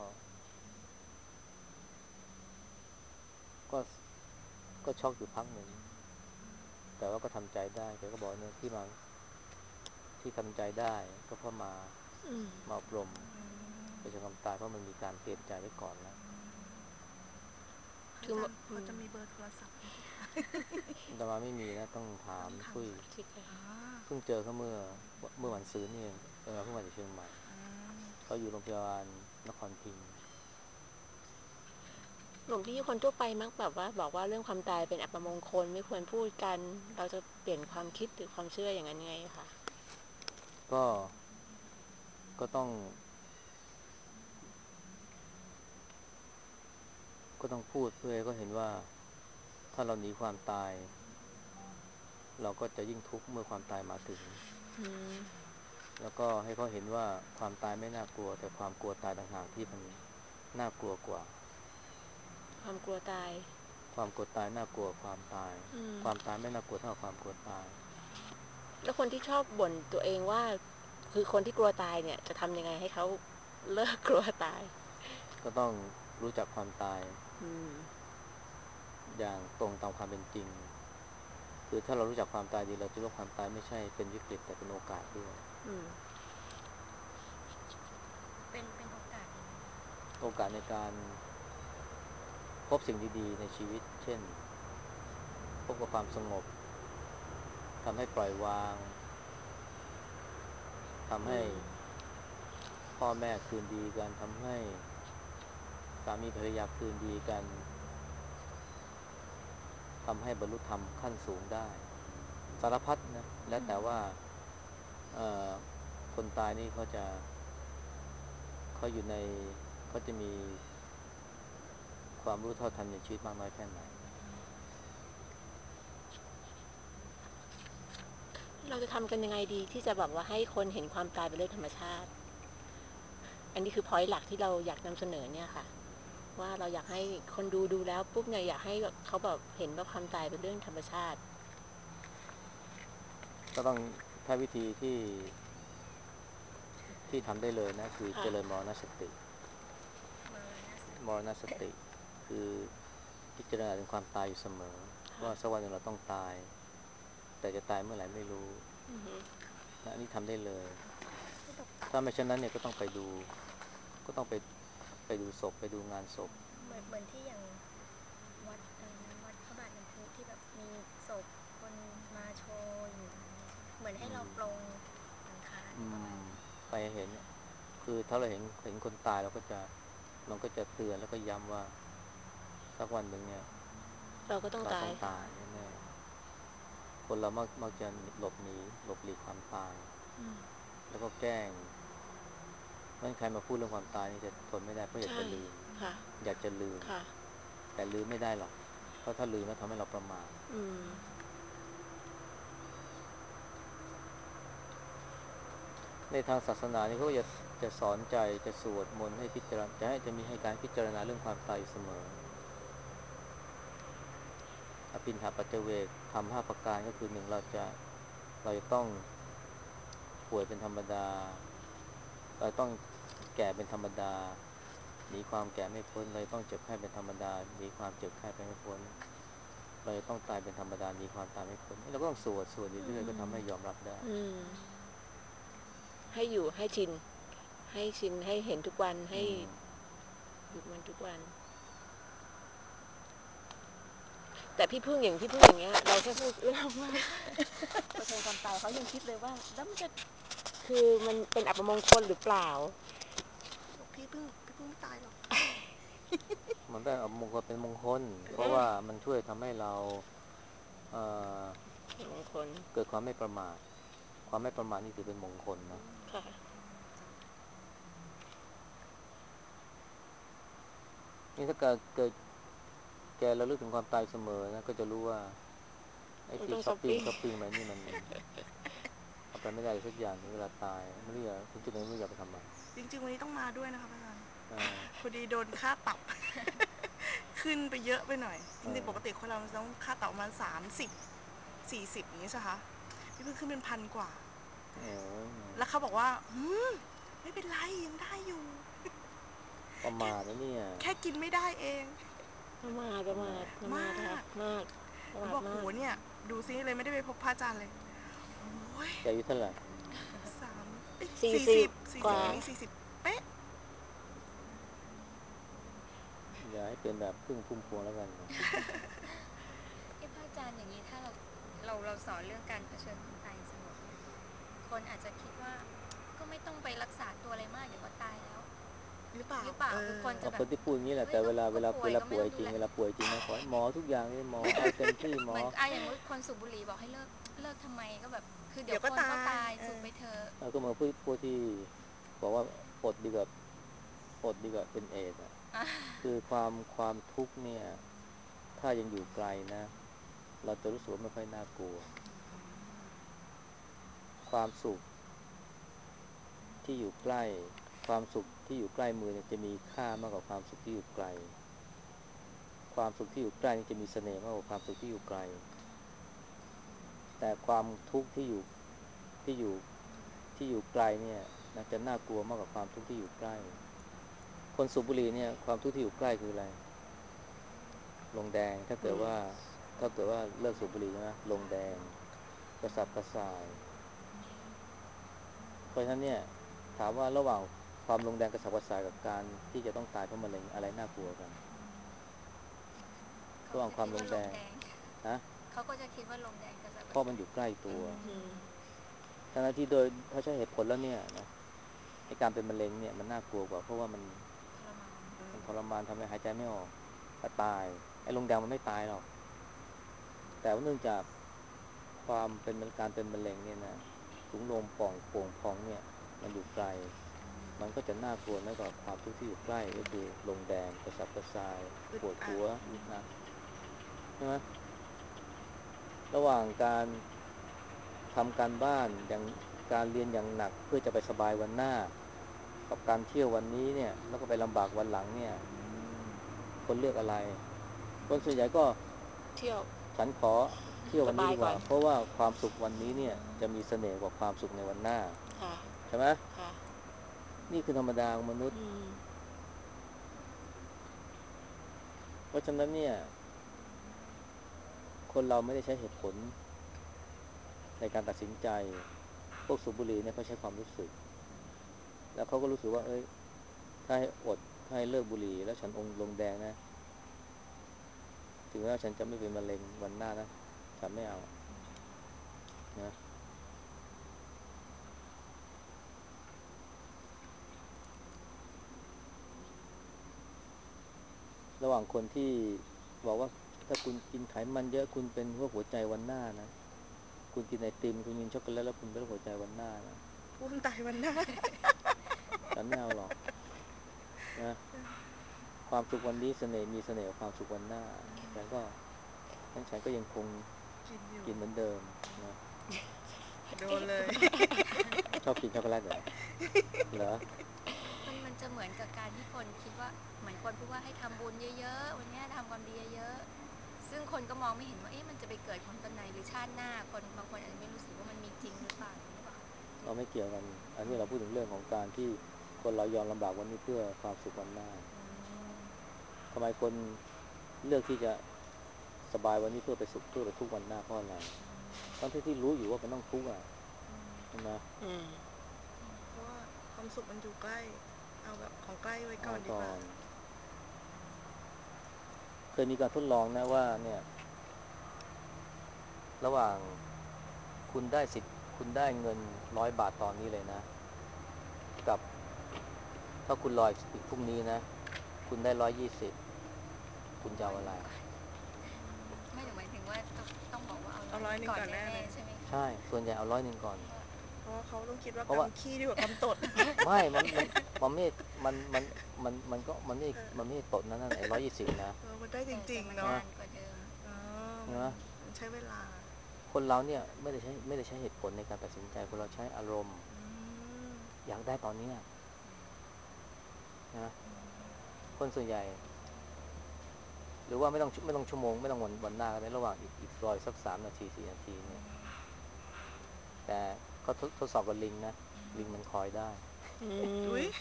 ก็ก็ช็อกอยู่พักหนึ่งแต่ว่าก็ทำใจได้แกก็บอกเนี่ยที่มาที่ทำใจได้ก็เพราะมามาอบรมไปจนความตายเพราะมันมีการเตรียมใจไว้ก่อนแล้วอาจารย์พอจะมีเบอร์โทรศัพท์ไหมคะแต่ว่าไม่มีนะต้องถามปุ้ยเพิ่งเจอเขาเมื่อเมื่อวันซื้อนี่เองเออเพิ่งมาจากเชียงใหม่เขาอยู่โรงพยาบาลนครพิงค์หลวงพี่คนทั่วไปมักแบบว่าบอกว่าเรื่องความตายเป็นอัปมงคลไม่ควรพูดกันเราจะเปลี่ยนความคิดหรือความเชื่ออย่างนั้นยังไงคะก็ก็ต้องก็ต้องพูดเพื่อให้เขาเห็นว่าถ้าเราหนีความตายเราก็จะยิ่งทุกข์เมื่อความตายมาถึงแล้วก็ให้เขาเห็นว่าความตายไม่น่ากลัวแต่ความกลัวตายต่างหากที่มันน่ากลัวกว่าความกลัวตายความกลัวตายน่ากลัวความตายความตายไม่น่ากลัวเท่าความกลัวตายแล้วคนที่ชอบบ่นตัวเองว่าคือคนที่กลัวตายเนี่ยจะทำยังไงให้เขาเลิกกลัวตายก็ต้องรู้จักความตายอย่างตรงตามความเป็นจริงคือถ้าเรารู้จักความตายดีเราจะรู้ความตายไม่ใช่เป็นวิกฤตแต่เป็นโอกาสด้วยเป็นเป็นโอกาสยังไงคะโอกาสในการพบสิ่งดีๆในชีวิตเช่นพบกับความสงบทำให้ปล่อยวางทำให้พ่อแม่คืนดีกันทำให้สามีภรรยาคืนดีกันทำให้บรรลุธรรมขั้นสูงได้สารพัดนะแล้วแต่ว่าคนตายนี่เขาจะเขาอยู่ในเขาจะมีความรู้เท่าทันในชีวิตมากน้อยแค่ไหนเราจะทำกันยังไงดีที่จะแบบว่าให้คนเห็นความตายเป็นเรื่องธรรมชาติอันนี้คือพอยต์หลักที่เราอยากนำเสนอเนี่ยค่ะว่าเราอยากให้คนดูดูแล้วปุ๊บเนี่ยอยากให้เขาแบบเห็นว่าความตายเป็นเรื่องธรรมชาติก็ต้องใช้วิธีที่ที่ที่ทำได้เลยนะคือเจริญมรณสติมรณสมรณสติคือพิจารณาถึงความตายอยู่เสมอว่าสักวันหนึ่งเราต้องตายแต่จะตายเมื่อไหร่ไม่รู้นะอันนี้ทำได้เลยถ้าไม่เช่นนั้นเนี่ยก็ต้องไปดูก็ต้องไปไปดูศพไปดูงานศพเหมือนเหมือนที่อย่างวัดอะไรนะวัดพระบาทน้ำพุที่แบบมีศพคนมาโชว์อยู่อะไรอย่างนี้ใช่ไหมเหมือนให้เราปรงสังขารประมาณนี้ไปเห็นคือถ้าเราเห็นเห็นคนตายเราก็จะมันก็จะเตือนแล้วก็ย้ำว่าสักวันหนึ่งเนี่ยเราก็ต้องเราตายต้องตายแน่ๆคนเรามักมักจะหลบหนีหลบหลีกความตายแล้วก็แกล้งไม่ใครมาพูดเรื่องความตายนี่จะทนไม่ได้เพราะอยากจะลืมอยากจะลืมแต่ลืมไม่ได้หรอกเพราะถ้าลืมแล้วทำให้เราประมาทในทางศาสนานี่เขาก็จะจะสอนใจจะสวดมนต์ให้พิจารณาจะให้จะมีให้การพิจารณาเรื่องความตายเสมออภินหาปัจเจเวกทำห้าประการก็คือหนึ่งเราจะเราจะต้องป่วยเป็นธรรมดาเราต้องแก่เป็นธรรมดาหนีความแก่ไม่พ้นเราต้องเจ็บไข้เป็นธรรมดาหนีความเจ็บไข้ไปไม่พ้นเราจะต้องตายเป็นธรรมดาหนีความตายไม่พ้นเราก็ต้องสวดสวดเรื่อยๆก็ทำให้ยอมรับได้ให้อยู่ให้ชินให้ชินให้เห็นทุกวันให้อยู่มันทุกวันแต่พี่พึ่งอย่างพี่พึ่งอย่างเงี้ยเราแค่พูดเรื่องว่าเผชิญความตายเขายังคิดเลยว่าแล้วมันจะคือมันเป็นอัปมงคลหรือเปล่าพี่พึ่งพี่พึ่งไม่ตายหรอกมันเป็นอัปมงคลเป็นมงคลเพราะว่ามันช่วยทำให้เราเอ่อมงคลเกิดความไม่ประมาทความไม่ประมาทนี่ถือเป็นมงคลนะค่ะนี่ถ้าเกิดเกิดแกระลึกถึงความตายเสมอนะก็จะรู้ว่าไอ้ที่ช้อปปิ้งช้อปปิ้งไปนี่มันเอาไปไม่ได้สักอย่างเวลาตายไม่รู้จะถึงจุดนั้นไม่รู้จะไปทำอะไรจริงๆวันนี้ต้องมาด้วยนะคะอาจารย์พอดีโดนค่าตับขึ้นไปเยอะไปหน่อยจริงๆปกติคนเราต้องค่าตับประมาณสามสิบสี่สิบอย่างนี้ใช่ไหมคะพี่เพิ่งขึ้นเป็นพันกว่าแล้วเขาบอกว่าอืมไม่เป็นไรยังได้อยู่ประมาทนะเนี่ยแค่กินไม่ได้เองประมาทประมาทประมาทมากมากบอกโหเนี่ยดูซิเลยไม่ได้ไปพบพระอาจารย์เลยแกอายุเท่าไหร่สามสี่สี่สิสิบบสี่สิบวันนี้สี่สิบเป๊ะอย่าให้เป็นแบบพึ่งพุ่มพวงแล้วกันที่พระอาจารย์อย่างนี้ถ้าเราเราเราสอนเรื่องการเผชิญความตายสงบเนี่ยคนอาจจะคิดว่าก็ไม่ต้องไปรักษาตัวอะไรมากเดี๋ยวก็ตายแล้วหรือเปล่าหรือเปล่าคือคนจะแบบคนที่พูดอย่างนี้แหละแต่เวลาเวลาเวลาป่วยจริงเวลาป่วยจริงนะขอให้หมอทุกอย่างเลยหมอเอาเต็มที่หมอเหมือนอ่ะอย่างคนสูบบุหรี่บอกให้เลิกเลิกทำไมก็แบบคือเดี๋ยวคนก็ตายสูบไปเถอะก็เหมือนพวกที่บอกว่าอดดีกว่าอดดีกว่าเป็นเอดอ่ะคือความความทุกข์เนี่ยถ้ายังอยู่ไกลนะเราจะรู้สึกว่าไม่ค่อยน่ากลัวความสุขที่อยู่ใกล้ความสุขที่อยู่ใกล้มือเนี่ยจะมีค่ามากกว่าความสุขที่อยู่ไกลความสุขที่อยู่ใกล้นี่จะมีเสน่ห์มากกว่าความสุขที่อยู่ไกลแต่ความทุกข์ที่อยู่ที่อยู่ที่อยู่ไกลเนี่ยน่าจะน่ากลัวมากกว่าความทุกข์ที่อยู่ใกล้คนสูบบุหรี่เนี่ยความทุกข์ที่อยู่ใกล้คืออะไรลงแดงถ้าเกิดว่าถ้าเกิดว่าเลิกสูบบุหรี่ใช่ไหมลงแดงกระสับกระส่ายเพราะฉะนั้นเนี่ยถามว่าระหว่างความลงแดงกระสับกระส่ายกับการที่จะต้องตายเพราะมะเร็งอะไรน่ากลัวกันระหว่างความลงแดงฮะเขาก็จะคิดว่าลงแดงกระสับกเพระราะส่ายมันอยู่ใกล้ตัวทั้งที่โดยถ้าใช้เหตุผลแล้วเนี่ยนะในการเป็นมะเร็งเนี่ยมันน่ากลัวกว่าเพราะว่ามันทรมานมันทรมานทำให้หายใจไม่ออกก็ตายไอ้ลงแดงมันไม่ตายหรอกแต่ว่าเนื่องจากความเป็นการเป็นมะเร็งเนี่ยนะถุงลมป่องโป่งพองเนี่ยมันอยู่ไกลมันก็จะน่ากลัวน้อยกว่าความทุกข์ที่อยู่ใกล้ก็คือลงแดงกระสับกระส่ายปวดหัวอึดอัดใช่ไหมระหว่างการทำการบ้านอย่างการเรียนอย่างหนักเพื่อจะไปสบายวันหน้ากับการเที่ยววันนี้เนี่ยแล้วก็ไปลำบากวันหลังเนี่ยคนเลือกอะไรคนส่วนใหญ่ก็เที่ยวฉันขอเที่ยววันนี้ดีกว่าเพราะว่าความสุขวันนี้เนี่ยจะมีเสน่ห์กว่าความสุขในวันหน้าใช่ไหมนี่คือธรรมดาของมนุษย์อืมเพราะฉะนั้นเนี่ยคนเราไม่ได้ใช้เหตุผลในการตัดสินใจพวกสูบบุหรี่เนี่ยเขาใช้ความรู้สึกแล้วเขาก็รู้สึกว่าเอ้ยถ้าให้อดถ้าให้เลิกบุหรี่แล้วฉันองค์ลงแดงนะถึงแม้ว่าฉันจะไม่เป็นมะเร็งวันหน้านะฉันไม่เอานะระหว่างคนที่บอกว่าถ้าคุณกินไขมันเยอะคุณเป็นโรคหัวใจวันหน้านะคุณกินไอติมคุณกินช็อกโกแลตแล้วคุณเป็นโรคหัวใจวันหน้านะพุ่มตายวันหน้าฉันไม่เอาหรอกนะความสุขวันนี้เสน่ห์มีเสน่ห์กว่าความสุขวันหน้าฉันก็งั้นฉันก็ยังคงกินอยู่กินเหมือนเดิมนะโดนเลยชอบกินช็อกโกแลตเหรอเหรอมันมันจะเหมือนกับการที่คนคิดว่าเหมือนคนพูดว่าให้ทำบุญเยอะๆวันนี้ทำความดีเยอะๆซึ่งคนก็มองไม่เห็นว่าเอ๊ะมันจะไปเกิดคนตอนไหนหรือชาติหน้าคนบางคนอาจจะไม่รู้สึกว่ามันมีจริงหรือเปล่าอย่างนี้หรือเปล่าเราไม่เกี่ยวกันอันนี้เราพูดถึงเรื่องของการที่คนเรายอมลำบากวันนี้เพื่อความสุขวันหน้าทำไมคนเลือกที่จะสบายวันนี้เพื่อไปสุขเพื่อไปทุกวันหน้าเพราะอะไรทั้งที่ที่รู้อยู่ว่ามันต้องทุกข์อ่ะใช่ไหมเพราะว่าความสุขมันอยู่ใกล้เอาแบบของใกล้ไว้ก่เอาอนดีกว่าก่อนเคยมีการทดลองนะว่าเนี่ยระหว่างคุณได้สิทธิ์คุณได้เงินร้อยบาทตอนนี้เลยนะกับถ้าคุณรออีกพรุ่งนี้นะคุณได้ร้อยยี่สิบคุณจะเอาอะไรไม่หนูหมายถึงว่าต้องต้องบอกว่าเอาเอาร้อยหนึ่งก่อนก่อนแน่แน่เลยๆใช่ไหมคะใช่ส่วนใหญ่เอาร้อยหนึ่งก่อนเพราะว่าเขาต้องคิดว่าเพราะว่ากำขี้ดีกว่ากำตดไม่มันมันมันไม่มันมันมันมันก็มันไม่มันไม่ตดนะนั่นไอ้ร้อยยี่สิบนะเออมันได้จแต่ริแต่งๆเนาะมันนานกว่าเดิมเออนะมันใช้เวลาคนเราเนี่ยไม่ได้ใช้ไม่ได้ใช้เหตุผลในการตัดสินใจคนเราใช้อารมณ์อยากได้ตอนนี้นะคนส่วนใหญ่หรือว่าไม่ต้องไม่ต้องชั่วโมงไม่ต้องวันวันหน้าก็ได้ระหว่างอีกอีกรอยสักสามนาทีสี่นาทีเนี่ยแต่ก็ทดทดสอบกับลิงนะลิงมันคอยได้อุ้ย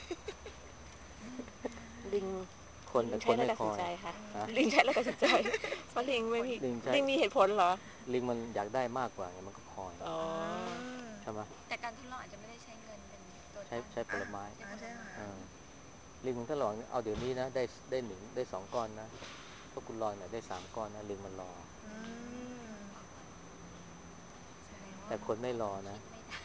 ลิงคนแต่ลิงใช้คนไม่คอยแล้วตัดสินใจค่ะนะลิงใช้แล้วตัดสินใจเพราะลิงไม่มีลิงใช้ลิงมีเหตุผลเหรอลิงมันอยากได้มากกว่าไงมันก็คอยอ๋อใช่ไหมแต่การทดลองอาจจะไม่ได้ใช้เงินเป็นตัวใช้ตั้งใช้ผลไม้ใช้ผลไม้เออลิงมันถ้าลองเอาเดี๋ยวนี้นะได้ได้หนึ่งได้สองก้อนนะถ้าคุณรอเนี่ยได้สามก้อนนะลิงมันรอแสดงว่าแต่คนไม่รอนะคิดไม่ได้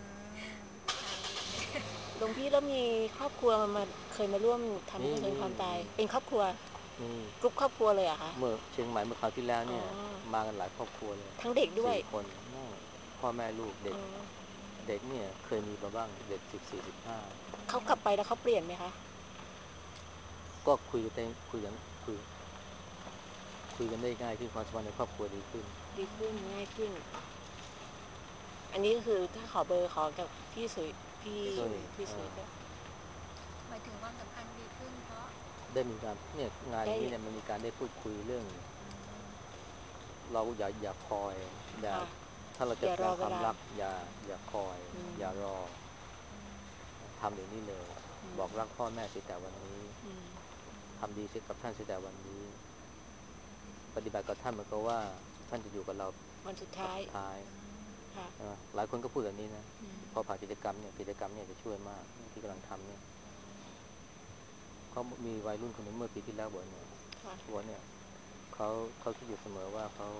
หลวงพี่แล้วมีครอบครัวมาเคยมาร่วมทำพินี่ธีเชิญนี่ความตายนี่เป็นครอบครัวนี่กรุ๊ปครอบครัวเลยอะคะเมื่อเชียงใหม่เมื่อคราวที่แล้วอ๋อเนี่ยมากันหลายครอบครัวเลยทั้งเด็กด้วยสี่คนไม่พ่อแม่ลูกเด็กอ๋อเด็กเนี่ยเคยมีมาบ้างเด็กสิบสี่สิบห้าเขากลับไปแล้วเขาเปลี่ยนไหมคะก็คุยกันได้คุยกันคุยคุยกันได้ง่ายขึ้นความสัมพันธ์ในครอบครัวดีขึ้นดีขึ้นง่ายขึ้นอันนี้ก็คือถ้าขอเบอร์ขอกับพี่สุยพี่พี่สุยพี่เออสุยก็หมายถึงความสัมพันธ์ดีขึ้นเพราะได้มีการเนี่ยงานอได้ย่างนี้เนี่ยมันมีการได้พูดคุยเรื่องเราอย่าอย่าคอยอย่าค่ะถ้าเราจะอย่ารอเวลาแสดงความรักอย่าอย่าคอยอืมอย่ารอทำเดี๋ยวนี้เลยอืมบอกรักพ่อแม่เสียแต่วันนี้อืมทำดีเสียกับท่านเสียแต่วันนี้ปฏิบัติกับท่านเหมือนกับว่าท่านจะอยู่กับเราวันสุดวันท้ายสุดท้ายค่ะหลายคนก็พูดแบบนี้นะอืมพอผ่านกิจกรรมเนี่ยกิจกรรมเนี่ยจะช่วยมากที่กำลังทำเนี่ยเขามีวัยรุ่นคนหนึ่งเมื่อปีที่แล้วบอกเนี่ยค่ะเขาบอกเนี่ยเขาเขาคิดอยู่เสมอว่าเขา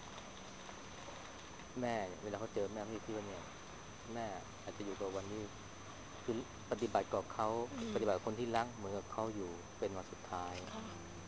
แม่เนี่ยเวลาเขาเจอแม่เขาจะคิดว่าเนี่ยแม่อาจจะอยู่กับวันนี้คือปฏิบัติกับเขาอืมปฏิบัติกับคนที่รักเหมือนกับเขาอยู่เป็นวันสุดท้ายค่ะ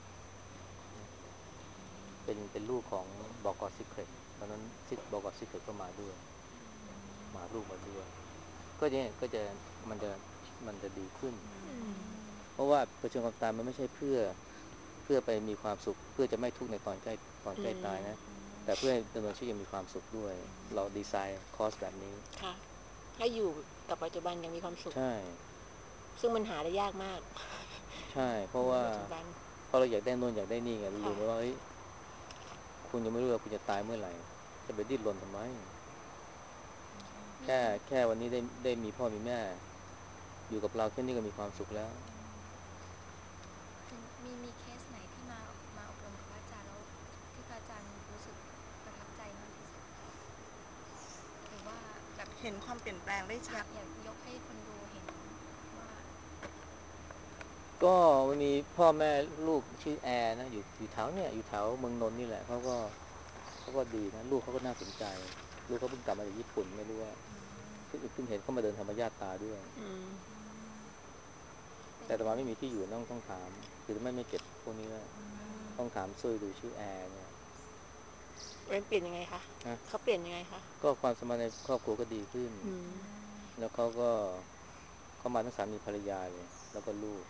เป็นเป็นลูกของบอกอซิเครตตอนนั้นซิดบอกอซิเครตก็มาด้วยมาลูกมาด้วยก็เนี่ยก็จะมันจะมันจะดีขึ้นอืมเพราะว่าเผชิญความตายมันไม่ใช่เพื่อเพื่อไปมีความสุขเพื่อจะไม่ทุกข์ในตอนใกล้ตอนอืใกล้ตายนะมแต่เพื่อให้ดำเนินชีวิตยังมีความสุขด้วยเราดีไซน์คอร์สแบบนี้ค่ะให้อยู่กับปัจจุบันยังมีความสุขใช่ซึ่งมันหาได้ยากมากใช่เพราะในว่าปัจจุบันเพราะเราอยากได้โน่นอยากได้นี่ไงลืค่ะมไปว่าเฮ้ยคุณยังไม่รู้ว่าคุณจะตายเมื่อไหร่จะไปดิ้นรนทำไมมีแค่แค่วันนี้ได้ได้มีพ่อมีแม่อยู่กับเราแค่นี้ก็มีความสุขแล้วมีมีเคสไหนที่มามาอบรมกับพระอาจารย์แล้วที่พระอาจารย์รู้สึกประทับใจมากที่สุดหรือว่าแบบเห็นความเปลี่ยนแปลงได้อชัยาดกอยากยกให้คนดูเห็นว่าก็มันมีพ่อแม่ลูกชื่อแอร์นะอยู่อยู่แถวเนี่ยอยู่แถวเมืองนนท์นี่แหละเขาก็เขาก็ดีนะลูกเขาก็น่าสนใจลูกเขาเพิ่งกลับมาจากญี่ปุ่นไม่รู้ว่าเพิ่งเพิ่งเห็นเขามาเดินธรรมญาตราด้วยแต่ตอนไม่มีที่อยู่ต้องต้องถามคือไม่ไม่เก็บพวกนี้แล้วต้องถามซุยดูชื่อแอร์เนี่ยมันเปลี่ยนยังไงคะเขาเปลี่ยนยังไงคะก็ความสมานในครอบครัวก็ดีขึ้นแล้วเขาก็เขามาทั้งสามีภรรยาเลยแล้วก็ลูก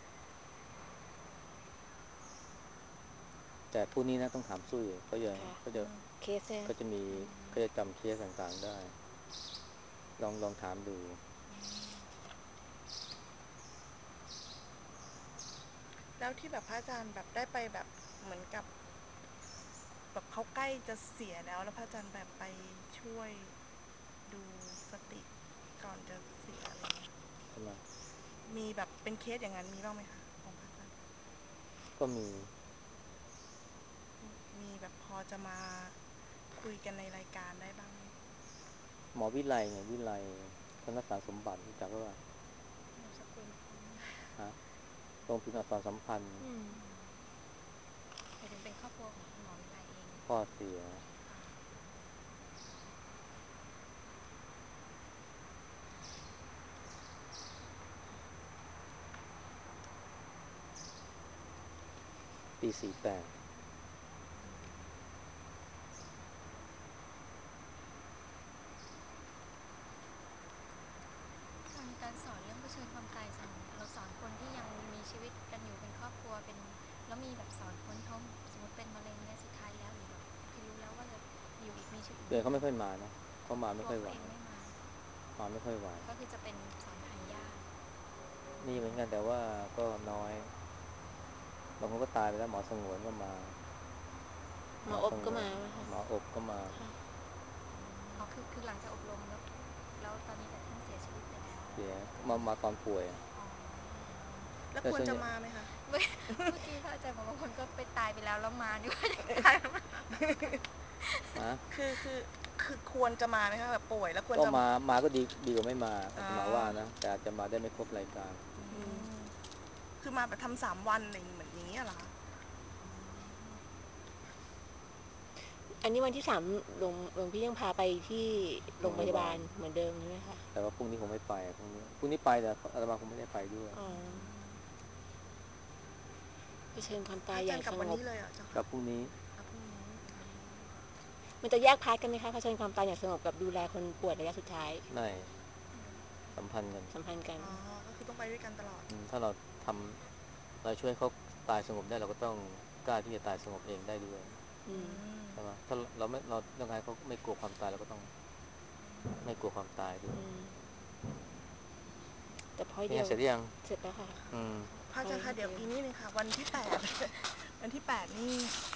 แต่ผู้นี้นะต้องถามซุยเขาจะเขาจะเคสเขาจะมีเขาจะจำเคสต่างๆได้ลองลองถามดูแล้วที่แบบพระอาจารย์แบบได้ไปแบบเหมือนกับแบบเขาใกล้จะเสียแล้วแล้วพระอาจารย์แบบไปช่วยดูสติก่อนจะเสียอะไรเงี้ยใช่ไหมมีแบบเป็นเคสอย่างนั้นมีบ้างไหมคะของพระอาจารย์ก็มีมีแบบพอจะมาคุยกันในรายการได้บ้างไหมหมอวิไลไงวิไลธนสารสมบัติรู้จักก็ว่านามสกุลฮะตรงพินาศสัมพันธ์หมายถึงเป็นครอบครัวของคุณหมอวิไลเองพ่อเสียปีสี่แปดการการสอนเรื่องเผชิญความตายสมองเราสอนคนที่ยังมีชีวิตกันอยู่เป็นครอบครัวเป็นแล้วมีแบบสอนคนที่เขาสมมติเป็นมะเร็งเนี่ยสุดท้ายแล้วหรือแบบคือรู้แล้วว่าจะอยู่อีกมีชีวิตเดี๋ยวเขาไม่ค่อยมานะเขามาไม่ค่อยไหวมาไม่ค่อยไหวก็คือจะเป็นสอนผ่านญาติมีเหมือนกันแต่ว่าก็น้อยบางคนก็ตายไปแล้วหมอสงวนก็มาหมออบก็มาหมออบก็มาอ๋อคือคือหลังจากอบรมแล้วแล้วตอนนี้แต่ท่านเสียชีวิตไปแล้วเสียมามาตอนป่วยแล้วควรจะมาไหมคะเมื่อกี้พระอาจารย์บอกบางคนก็ไปตายไปแล้วแล้วมานี่ว่าตายมาคือคือคือควรจะมาไหมคะแบบป่วยแล้วควรก็จะมามาก็ดีดีกว่าไม่มาอาตมาว่านะแต่อาจจะมาได้ไม่ครบรายการคือมาแบบทำสามวันอะไรเหมือนอย่างนี้เหรอคะอันนี้วันที่สามหลวงหลวงพี่ยังพาไปที่โรงพยาบาลเหมือนเดิมใช่ไหมคะแต่ว่าพรุ่งนี้คงไม่ไปพรุ่งนี้พรุ่งนี้ไปแต่อาตมาคงไม่ได้ไปด้วยเผชิญความตายอย่างสงบกับพรุ่งนี้มันจะแยกพาร์ทกันไหมคะเผชิญความตายอย่างสงบกับดูแลคนป่วยระยะสุดท้ายไม่สัมพันธ์กันสัมพันธ์กันอ๋อก็คือต้องไปด้วยกันตลอดถ้าเราทำเราช่วยเขาตายสงบได้เราก็ต้องกล้าที่จะตายสงบเองได้ด้วยใช่ไหมถ้าเราไม่เราต้องการเขาไม่กลัวความตายเราก็ต้องไม่กลัวความตายด้วยแต่พอเดียวเสร็จยังเสร็จแล้วค่ะพระอาจารย์คะเดี๋ยวอีกนิดนึงค่ะวันที่แปดวันที่แปดนี่